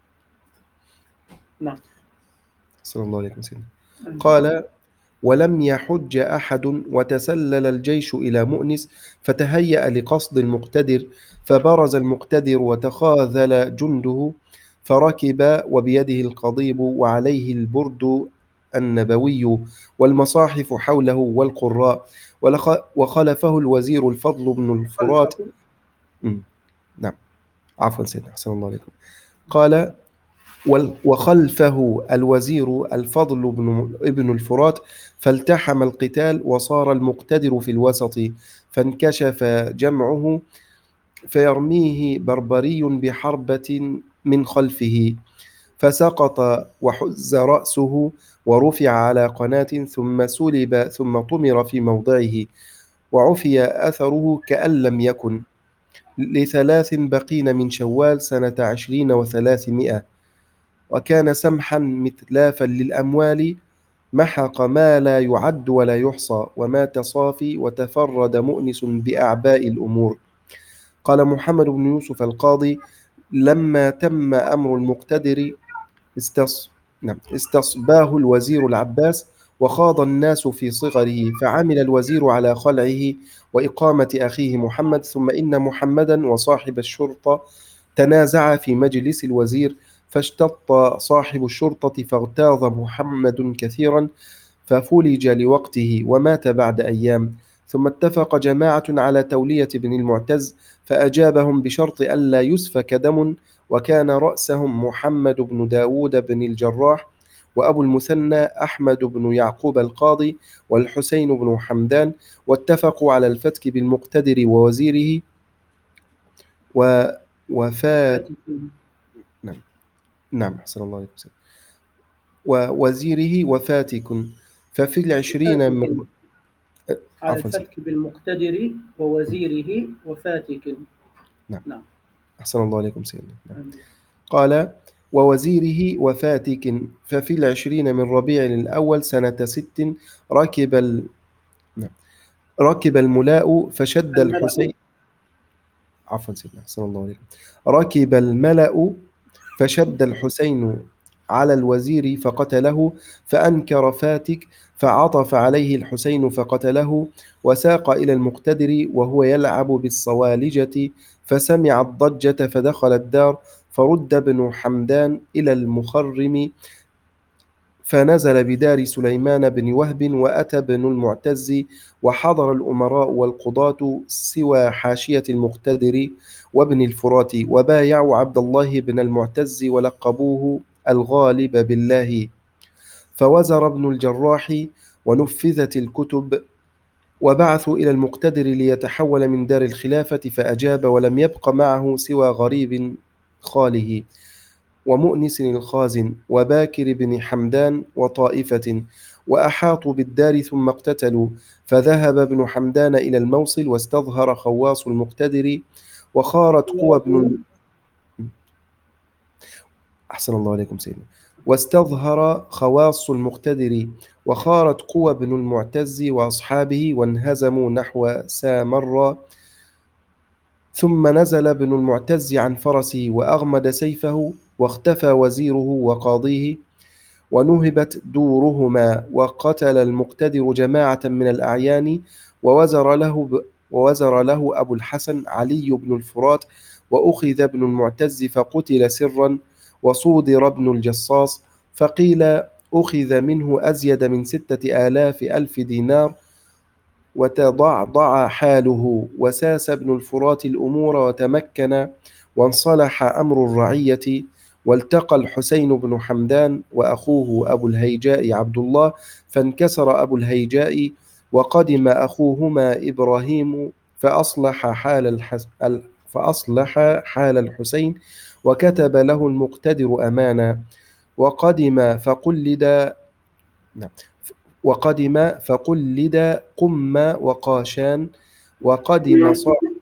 نعم. صلى الله عليه وسلم. قال: ولم يحج أحد، وتسلل الجيش إلى مؤنس، فتهيأ لقصد المقتدر، فبرز المقتدر وتخاذل جنده، فركب وبيده القضيب وعليه البرد النبوي والمصاحف حوله والقراء، وخلفه الوزير الفضل بن الفرات. نعم عفوا سيدنا، أحسن الله عليكم. قال: وخلفه الوزير الفضل بن ابن الفرات، فالتحم القتال، وصار المقتدر في الوسط، فانكشف جمعه، فيرميه بربري بحربة من خلفه، فسقط وحز رأسه ورفع على قناة، ثم سلب ثم طمر في موضعه، وعفي أثره كأن لم يكن، لثلاث بقين من شوال سنة عشرين وثلاثمائة. وكان سمحا متلافا للأموال، محق ما لا يعد ولا يحصى، ومات صافي، وتفرد مؤنس بأعباء الأمور. قال محمد بن يوسف القاضي: لما تم أمر المقتدر استص... نعم. استصباه الوزير العباس، وخاض الناس في صغره، فعمل الوزير على خلعه وإقامة أخيه محمد، ثم إن محمدا وصاحب الشرطة تنازعا في مجلس الوزير، فاشتط صاحب الشرطة فاغتاظ محمد كثيرا، ففلج لوقته ومات بعد أيام. ثم اتفق جماعة على تولية بن المعتز، فأجابهم بشرط ألا يسفك دم، وكان رأسهم محمد بن داود بن الجراح، وأبو المثنى أحمد بن يعقوب القاضي، والحسين بن حمدان، واتفقوا على الفتك بالمقتدر ووزيره و... وفات نعم نعم أحسن الله عليكم. ووزيره وفاتك، ففي العشرين من على الفتك بالمقتدر ووزيره وفاتك. نعم. نعم أحسن الله عليكم سيدنا. نعم. قال: ووزيره وفاتك، ففي العشرين من ربيع الأول سنة ست ركب ال... نعم. ركب الملاء فشد الحسين عفوا سيدنا، أحسن الله عليكم. ركب الملأ فشد الحسين على الوزير فقتله، فأنكر فاتك، فعطف عليه الحسين فقتله، وساق إلى المقتدر وهو يلعب بالصوالجة، فسمع الضجة فدخل الدار، فرد ابن حمدان إلى المخرم، فنزل بدار سليمان بن وهب، وأتى ابن المعتز، وحضر الأمراء والقضاة سوى حاشية المقتدر وابن الفرات، وبايعوا عبد الله بن المعتز، ولقبوه الغالب بالله. فوزر ابن الجراح، ونفذت الكتب، وبعثوا إلى المقتدر ليتحول من دار الخلافة، فأجاب، ولم يبق معه سوى غريب خاله، ومؤنس الخازن، وباكر بن حمدان، وطائفة، وأحاطوا بالدار ثم اقتتلوا. فذهب ابن حمدان إلى الموصل، واستظهر خواص المقتدر، وخارت قوى ابن أحسن الله عليكم سيدنا واستظهر خواص المقتدر، وخارت قوى ابن المعتز وأصحابه، وانهزموا نحو سامر. ثم نزل ابن المعتز عن فرسه، وأغمد سيفه، واختفى وزيره وقاضيه، ونهبت دورهما، وقتل المقتدر جماعة من الأعيان، ووزر له, ب... ووزر له أبو الحسن علي بن الفرات، وأخذ ابن المعتز فقتل سرا، وصودر ابن الجصاص، فقيل أخذ منه أزيد من ستة آلاف ألف دينار، وتضعضع حاله، وساس ابن الفرات الأمور وتمكن، وانصلح أمر الرعية. والتقى الحسين بن حمدان وأخوه أبو الهيجاء عبد الله، فانكسر أبو الهيجاء، وقدم أخوهما إبراهيم فأصلح حال الحس... فأصلح حال الحسين، وكتب له المقتدر أمانا. وقدم فقلد وقدم فقلد قم وقاشان. وقدم صاحب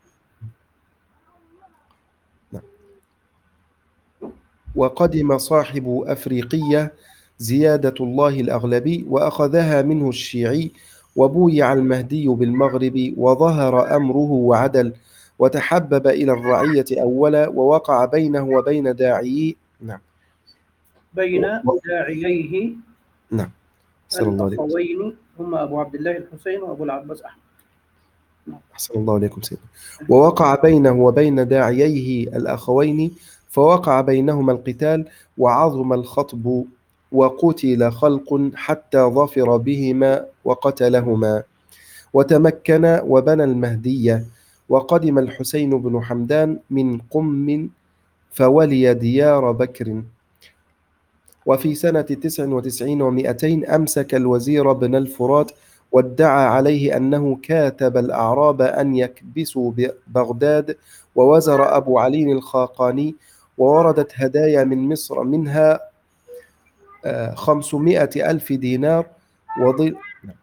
وقدم صاحب أفريقية زيادة الله الأغلبي، وأخذها منه الشيعي، وبويع المهدي بالمغرب، وظهر أمره وعدل، وتحبب إلى الرعية أولا، ووقع بينه وبين داعيه نعم بين داعييه نعم صلى الله عليه وسلم. الأخوين هما أبو عبد الله الحسين وأبو العباس أحمد. أحسن الله عليكم سيدنا. ووقع بينه وبين داعييه الأخوين، فوقع بينهما القتال، وعظم الخطب، وقتل خلق حتى ظفر بهما وقتلهما، وتمكن وبنى المهدية. وقدم الحسين بن حمدان من قم فولي ديار بكر. وفي سنة تسع وتسعين ومئتين أمسك الوزير بن الفرات، وادعى عليه أنه كاتب الأعراب أن يكبسوا بغداد، ووزر أبو علي الخاقاني، ووردت هدايا من مصر، منها خمسمائة ألف دينار وضل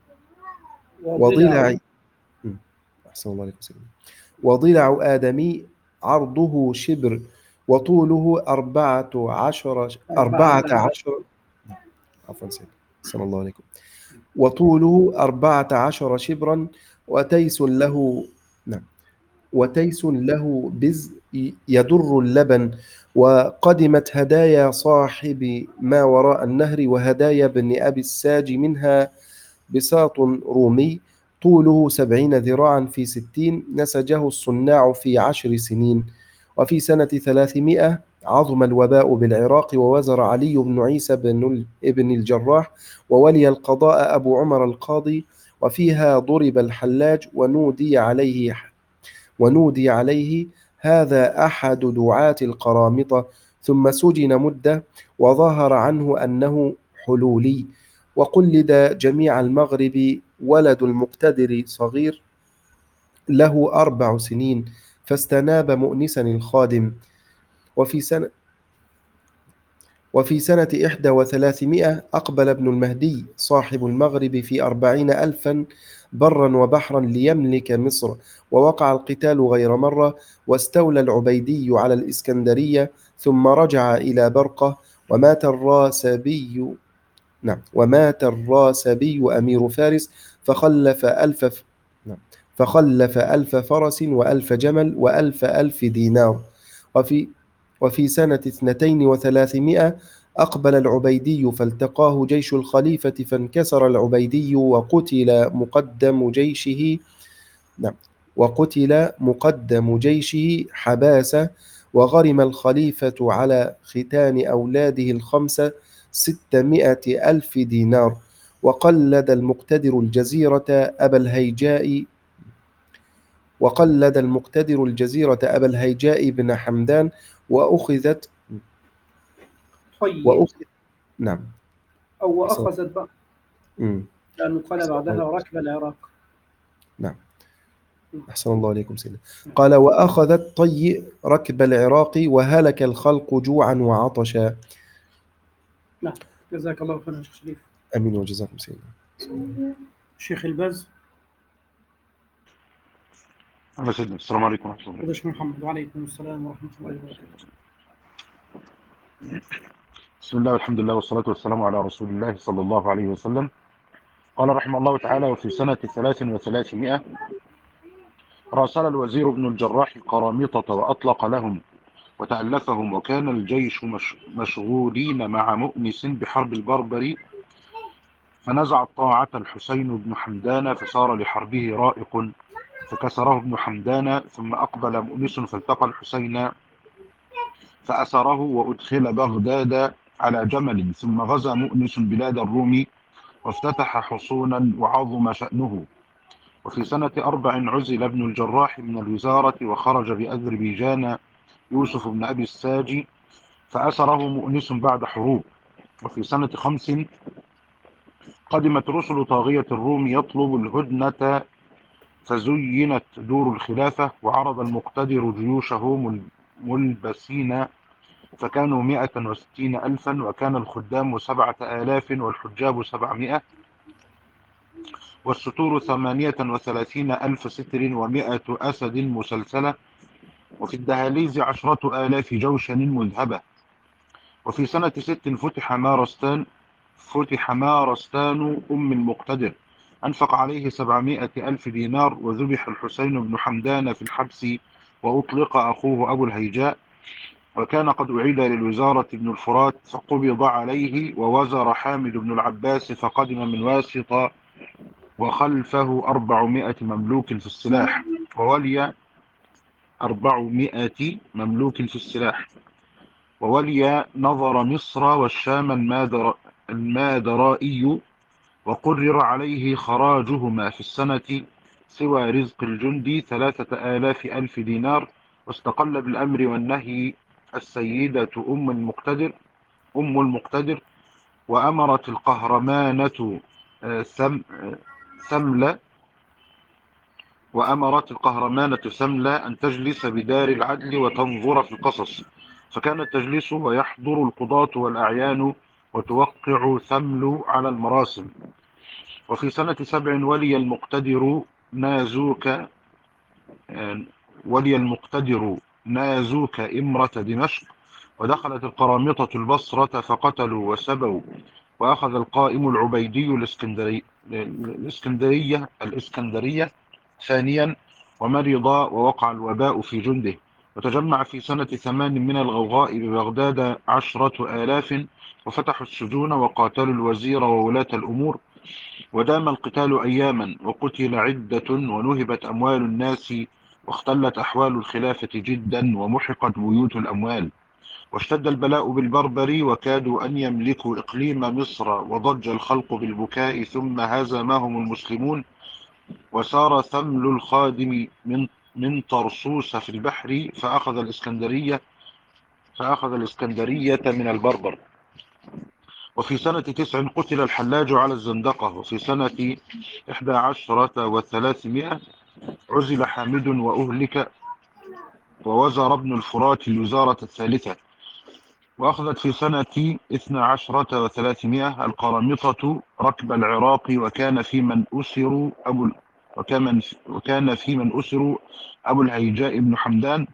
وضلع أحسن الله عليكم سيدنا. وضلع آدمي عرضه شبر، وطوله أربعة عشر أربعة عشر عفوا سيدنا صلى الله عليكم وطوله أربعة عشر شبرا، وتيس له نعم وتيس له بز يدر اللبن. وقدمت هدايا صاحب ما وراء النهر، وهدايا ابن أبي الساج، منها بساط رومي طوله سبعين ذراعا في ستين، نسجه الصناع في عشر سنين. وفي سنة ثلاثمائة عظم الوباء بالعراق، ووزر علي بن عيسى بن ابن الجراح، وولي القضاء أبو عمر القاضي. وفيها ضرب الحلاج، ونودي عليه ونودي عليه هذا أحد دعاة القرامطة، ثم سجن مدة، وظهر عنه أنه حلولي. وقلد جميع المغرب. ولد المقتدر صغير له أربع سنين، فاستناب مؤنسا الخادم. وفي سنة وفي سنة إحدى وثلاثمائة أقبل ابن المهدي صاحب المغرب في أربعين ألفا برا وبحرا ليملك مصر، ووقع القتال غير مرة، واستولى العبيدي على الإسكندرية، ثم رجع إلى برقة. ومات الراسبي نعم ومات الراسبي أمير فارس، فخلف ألف نعم فخلف ألف فرس وألف جمل وألف ألف دينار. وفي وفي سنة اثنتين وثلاثمائة أقبل العبيدي، فالتقاه جيش الخليفة، فانكسر العبيدي، وقتل مقدم جيشه نعم وقتل مقدم جيشه حباسة. وغرم الخليفة على ختان أولاده الخمسة ستمائة ألف دينار. وقلد المقتدر الجزيرة أبا الهيجاء وقلد المقتدر الجزيرة أبا الهيجاء بن حمدان، وأخذت وأخذ نعم أو أخذت بقى مم. لأنه قال بعدها ركب العراق. نعم أحسن الله عليكم سيدنا. قال وأخذت طي ركب العراق، وهلك الخلق جوعا وعطشا. نعم جزاك الله خيرا شيخ شريف. أمين وجزاكم سيدنا. شيخ البز. أهلا سيدنا، السلام عليكم ورحمة الله. شيخ محمد. وعليكم السلام ورحمة الله وبركاته. بسم الله والحمد لله والصلاة والسلام على رسول الله صلى الله عليه وسلم. قال رحمه الله تعالى: وفي سنة ثلاث وثلاثمائة راسل الوزير ابن الجراح القرامطة، وأطلق لهم وتألفهم، وكان الجيش مشغولين مع مؤنس بحرب البربر، فنزع الطاعة الحسين بن حمدان، فصار لحربه رائق، فكسره ابن حمدان. ثم أقبل مؤنس، فالتقى الحسين فأسره، وأدخل بغداد، على جمل، ثم غزا مؤنس بلاد الروم وافتتح حصونا وعظم شأنه. وفي سنة أربع عزل ابن الجراح من الوزارة وخرج بأذربيجان يوسف بن أبي الساج فأسره مؤنس بعد حروب. وفي سنة خمس قدمت رسل طاغية الروم يطلب الهدنة فزينت دور الخلافة، وعرض المقتدر جيوشه ملبسين فكانوا مائة وستين ألفا، وكان الخدام سبعة آلاف والحجاب سبعمائة والستور ثمانية وثلاثين ألف ستر ومائة أسد مسلسلة، وفي الدهاليز عشرة آلاف جوشن مذهبة. وفي سنة ست فتح مارستان فتح مارستان أم المقتدر، أنفق عليه سبعمائة ألف دينار، وذبح الحسين بن حمدان في الحبس، وأطلق أخوه أبو الهيجاء. وكان قد أعيد للوزارة ابن الفرات فقبض عليه، ووزر حامد بن العباس فقدم من واسطة وخلفه أربعمائة مملوك في السلاح، وولي أربعمائة مملوك في السلاح وولي نظر مصر والشام المادر المادرائي، وقرر عليه خراجهما في السنة سوى رزق الجندي ثلاثة آلاف ألف دينار. واستقل بالأمر والنهي السيدة أم المقتدر أم المقتدر وأمرت القهرمانة ثملة وأمرت القهرمانة ثملة أن تجلس بدار العدل وتنظر في القصص، فكانت تجلس ويحضر القضاة والأعيان، وتوقع ثمل على المراسم. وفي سنة سبع ولي المقتدر نازوك ولي المقتدر نازوك إمرة دمشق، ودخلت القرامطة البصرة فقتلوا وسبوا، وأخذ القائم العبيدي الإسكندري الإسكندرية الإسكندرية ثانيا، ومرض ووقع الوباء في جنده. وتجمع في سنة ثمان من الغوغاء ببغداد عشرة آلاف، وفتحوا السجون وقاتلوا الوزير وولاة الأمور، ودام القتال أياما، وقتل عدة، ونهبت أموال الناس، واختلت أحوال الخلافة جدا، ومحقت بيوت الأموال. واشتد البلاء بالبربر، وكادوا أن يملكوا إقليم مصر، وضج الخلق بالبكاء، ثم هزمهم المسلمون. وسار ثمل الخادم من من طرسوس في البحر، فأخذ الإسكندرية فأخذ الإسكندرية من البربر. وفي سنة تسع قتل الحلاج على الزندقة. وفي سنة إحدى عشرة وثلاثمائة عزل حامد وأهلك، ووزر ابن الفرات الوزارة الثالثة. وأخذت في سنة اثنى عشرة وثلاثمائة القرامطة ركب العراق، وكان في من أسروا أبو وكان وكان في من أسروا أبو الهيجاء بن حمدان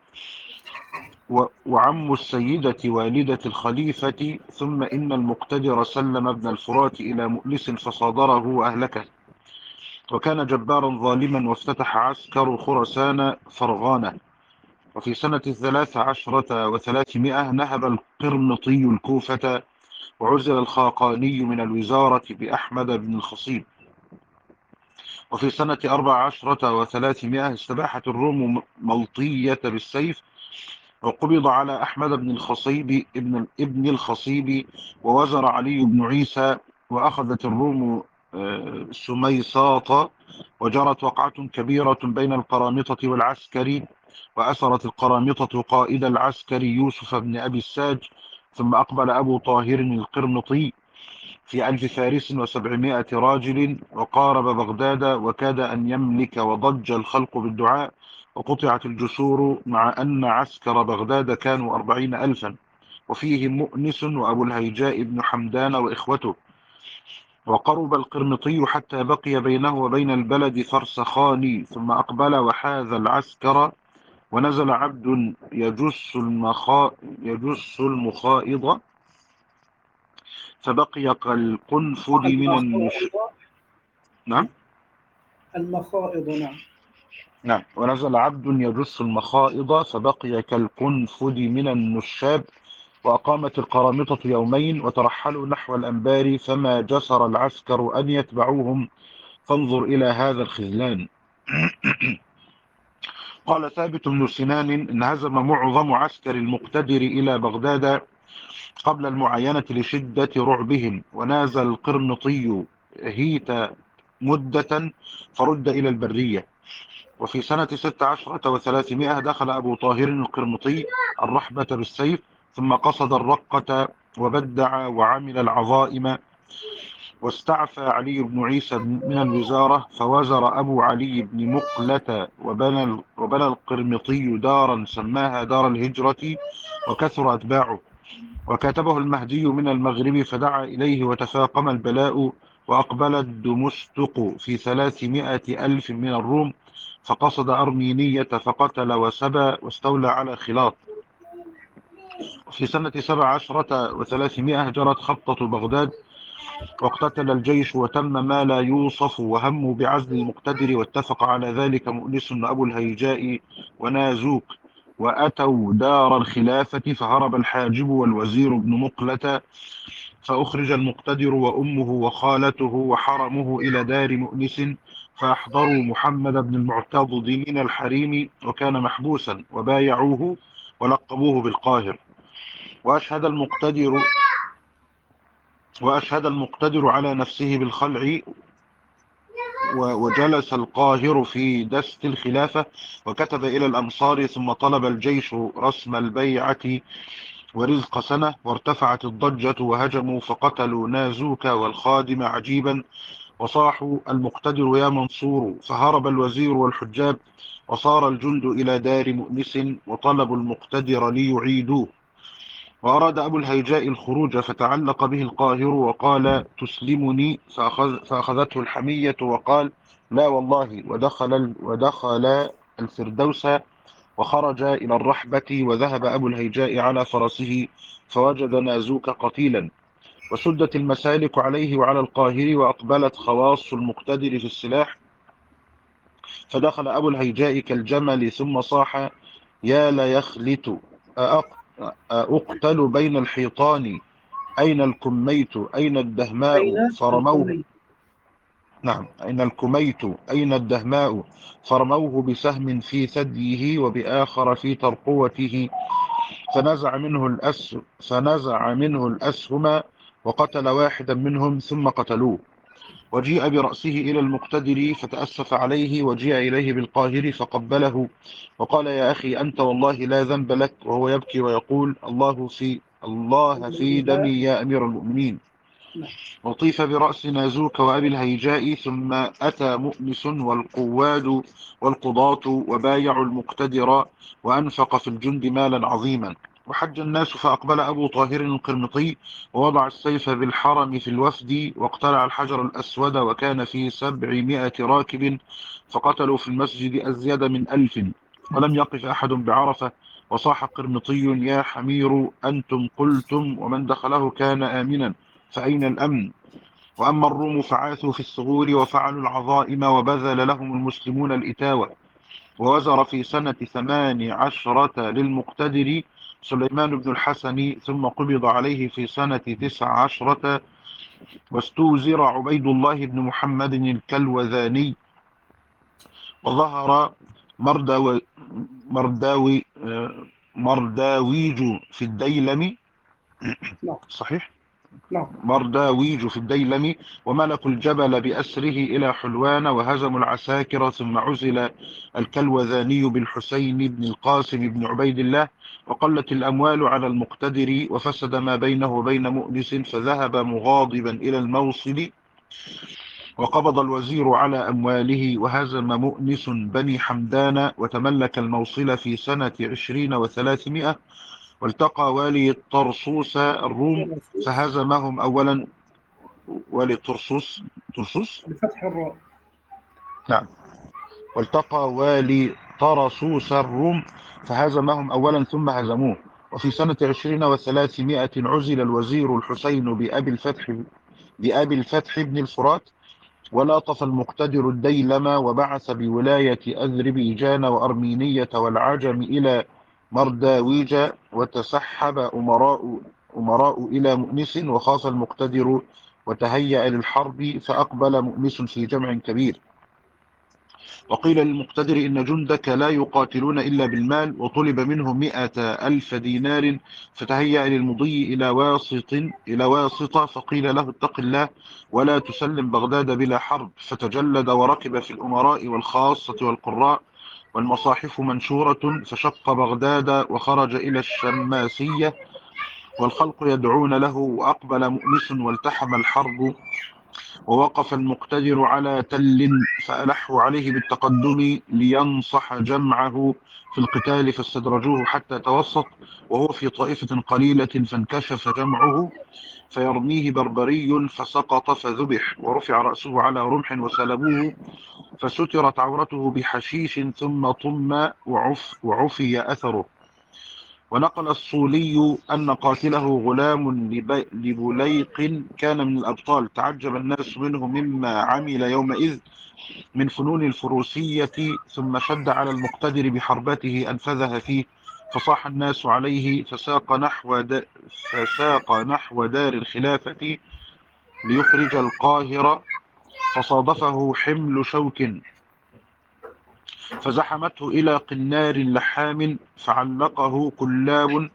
وعم السيدة والدة الخليفة. ثم إن المقتدر سلم ابن الفرات إلى مؤنس فصادره وأهلكه، وكان جبارا ظالما، وافتتح عسكر خرسان فرغانة. وفي سنة الثلاث عشرة وثلاثمائة نهب القرمطي الكوفة، وعزل الخاقاني من الوزارة بأحمد بن الخصيب. وفي سنة أربع عشرة وثلاثمائة استباحت الروم ملطية بالسيف، وقبض على أحمد بن الخصيب ابن, ابن الخصيب، ووزر علي بن عيسى. وأخذت الروم سميساط، وجرت وقعة كبيرة بين القرامطة والعسكري، وأسرت القرامطة قائد العسكري يوسف بن أبي الساج. ثم أقبل أبو طاهر القرمطي في ألف فارس وسبعمائة راجل، وقارب بغداد، وكاد أن يملك، وضج الخلق بالدعاء، وقطعت الجسور، مع أن عسكر بغداد كانوا أربعين ألفا، وفيهم مؤنس وأبو الهيجاء بن حمدان وإخوته. وقرب القرمطي حتى بقي بينه وبين البلد فرسخان، ثم أقبل وحاذ العسكر، ونزل عبد يجس المخا يجس المخائض، فبقي كالقنفذ من النش نعم المخائض نعم نعم ونزل عبد يجس المخائض، فبقي كالقنفذ من النشاب. وأقامت القرامطة يومين، وترحلوا نحو الأنبار، فما جسر العسكر أن يتبعوهم، فانظر إلى هذا الخذلان. قال ثابت بن سنان إن هزم معظم عسكر المقتدر إلى بغداد، قبل المعاينة لشدة رعبهم، ونازل القرنطي هيت مدة فرد إلى البرية. وفي سنة ست عشرة وثلاثمائة دخل أبو طاهر القرمطي الرحبة بالسيف، ثم قصد الرقة وبدع وعمل العظائم، واستعفى علي بن عيسى من الوزارة، فوزر أبو علي بن مقلة وبنى, وبنى القرمطي دارا سماها دار الهجرة، وكثر أتباعه. وكاتبه المهدي من المغرب فدعا إليه وتفاقم البلاء، وأقبلت دمشق في ثلاثمائة ألف من الروم، فقصد أرمينية فقتل وسبى واستولى على خلاط. في سنة سبع عشرة وثلاثمائة جرت خطة بغداد، واقتتل الجيش وتم ما لا يوصف، وهموا بعزل المقتدر، واتفق على ذلك مؤنس أبو الهيجاء ونازوك، وأتوا دار الخلافة، فهرب الحاجب والوزير بن مقلة، فأخرج المقتدر وأمه وخالته وحرمه إلى دار مؤنس، فأحضروا محمد بن المعتضد من الحريم، وكان محبوسا، وبايعوه ولقبوه بالقاهر. وأشهد المقتدر وأشهد المقتدر على نفسه بالخلع، وجلس القاهر في دست الخلافة، وكتب إلى الأمصار، ثم طلب الجيش رسم البيعة ورزق سنة، وارتفعت الضجة وهجموا فقتلوا نازوك والخادم عجيبا، وصاحوا المقتدر يا منصور، فهرب الوزير والحجاب، وصار الجند إلى دار مؤنس، وطلبوا المقتدر ليعيدوه. وأراد أبو الهيجاء الخروج، فتعلق به القاهر وقال تسلمني، فأخذ فأخذته الحمية وقال لا والله، ودخل, ودخل الفردوس، وخرج إلى الرحبة. وذهب أبو الهيجاء على فرسه فوجد نازوك قتيلا، وسدت المسالك عليه وعلى القاهر، وأقبلت خواص المقتدر في السلاح، فدخل أبو الهيجاء كالجمل، ثم صاح يا ليخلت أقتل بين الحيطان، أين الكميت أين الدهماء، أين فرموه الكميت؟ نعم أين الكميت أين الدهماء، فرموه بسهم في ثديه وبآخر في ترقوته، فنزع منه الأس فنزع منه الأسهم، وقتل واحدا منهم ثم قتلوه. وجيء برأسه إلى المقتدر فتأسف عليه، وجيء إليه بالقاهر فقبله وقال يا أخي أنت والله لا ذنب لك، وهو يبكي ويقول الله في الله في دمي يا أمير المؤمنين. وطيف برأس نازوك وأبي الهيجاء، ثم أتى مؤنس والقواد والقضاة، وبايعوا المقتدر، وأنفق في الجند مالا عظيما. وحج الناس، فأقبل أبو طاهر القرمطي ووضع السيف بالحرم في الوفد، واقتلع الحجر الأسود، وكان في سبعمائة راكب، فقتلوا في المسجد أزيد من ألف، ولم يقف أحد بعرفة. وصاح قرمطي يا حمير أنتم قلتم ومن دخله كان آمنا، فأين الأمن؟ وأما الروم فعاثوا في الثغور وفعلوا العظائم، وبذل لهم المسلمون الإتاوة. ووزر في سنة ثمان عشرة للمقتدر سليمان بن الحسن، ثم قبض عليه في سنة تسع عشرة، واستوزر عبيد الله بن محمد الكلوذاني. وظهر مرداوي مرداوي مرداويج في الديلم صحيح مرداويج في الديلم، وملكوا الجبل بأسره إلى حلوان، وهزموا العساكر، ثم عزل الكلوذاني بالحسين بن القاسم بن عبيد الله، وقلت الأموال على المقتدر، وفسد ما بينه وبين مؤنس، فذهب مغاضبا إلى الموصل، وقبض الوزير على أمواله، وهزم مؤنس بني حمدان، وتملك الموصل في سنة عشرين وثلاثمائة، والتقى والي طرسوس الروم فهزمهم أولا. والي طرسوس طرسوس بفتح الراء. نعم. والتقى والي طرسوس الروم فهزمهم أولا ثم هزموه. وفي سنة عشرين وثلاثمائة عزل الوزير الحسين بأبي الفتح بأبي الفتح بن الفرات، ولاطف المقتدر الديلم، وبعث بولاية أذربيجان وأرمينية والعجم إلى مرداويج، وتسحب أمراء, أمراء إلى مؤنس، وخاف المقتدر وتهيأ للحرب، فأقبل مؤنس في جمع كبير. وقيل للمقتدر إن جندك لا يقاتلون إلا بالمال، وطلب منه مئة ألف دينار فتهيأ للمضي إلى واسط إلى واسطة، فقيل له اتق الله ولا تسلم بغداد بلا حرب، فتجلد وركب في الأمراء والخاصة والقراء والمصاحف منشورة، فشق بغداد وخرج إلى الشماسية والخلق يدعون له، وأقبل مؤنس والتحم الحرب، ووقف المقتدر على تل فألحوا عليه بالتقدم لينصح جمعه في القتال، فاستدرجوه حتى توسط وهو في طائفة قليلة، فانكشف جمعه فيرميه بربري فسقط فذبح، ورفع رأسه على رمح وسلبوه، فسترت عورته بحشيش ثم طم وعف وعفي أثره. ونقل الصولي أن قاتله غلام لبليق كان من الأبطال، تعجب الناس منه مما عمل يومئذ من فنون الفروسية، ثم شد على المقتدر بحربته أنفذها فيه، فصاح الناس عليه، فساق نحو دا فساق نحو دار الخلافة ليخرج القاهرة، فصادفه حمل شوك فزحمته إلى قنار لحام، فعلقه كلاب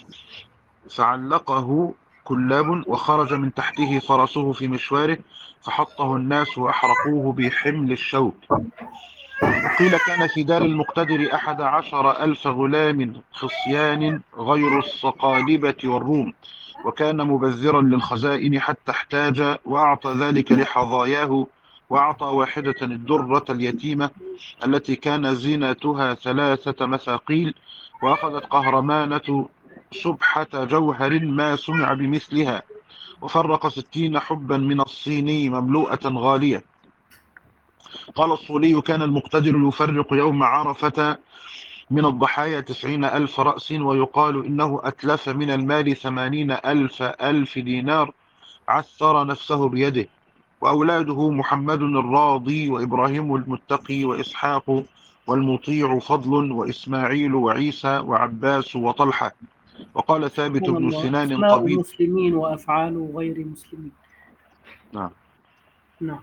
فعلقه كلاب وخرج من تحته فرسه في مشواره، فحطه الناس وأحرقوه بحمل الشوك. وقيل كان في دار المقتدر أحد عشر ألف غلام خصيان غير الصقالبة والروم، وكان مبذرا للخزائن حتى احتاج، وأعطى ذلك لحظاياه، وأعطى واحدة الدرة اليتيمة التي كان زينتها ثلاثة مثاقيل، وأخذت قهرمانة سبحة جوهر ما سمع بمثلها، وفرق ستين حبا من الصيني مملوءة غالية. قال الصولي كان المقتدر يفرق يوم عرفة من الضحايا تسعين ألف رأس، ويقال إنه أتلف من المال ثمانين ألف ألف دينار عثر نفسه بيده. وأولاده محمد الراضي وإبراهيم المتقي وإسحاق والمطيع فضل وإسماعيل وعيسى وعباس وطلحة. وقال ثابت بن سنان أسماء طبيب مسلمين وأفعال غير مسلمين. نعم نعم.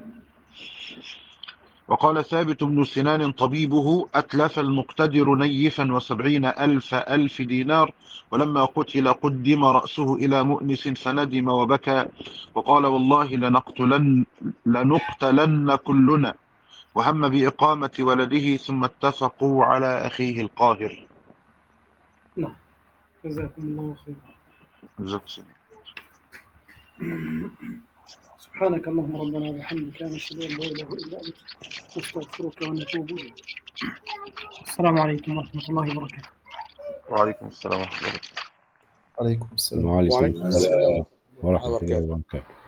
وقال ثابت بن سنان طبيبه أتلف المقتدر نيفا وسبعين ألف ألف دينار، ولما قتل قدم رأسه إلى مؤنس فندم وبكى، وقال والله لنقتلن, لنقتلن كلنا، وهم بإقامة ولده، ثم اتفقوا على أخيه القاهر. نعم. جزاكم الله خيرا. سبحانك اللهم ربنا وبحمدك نشهد ان لا اله الا انت نستغفرك ونتوب اليك. السلام عليكم ورحمه الله وبركاته. وعليكم السلام ورحمة الله وبركاته. عليكم السلام. وعليكم وعليكم السلام السلام ورحمة الله وبركاته. وبركاته.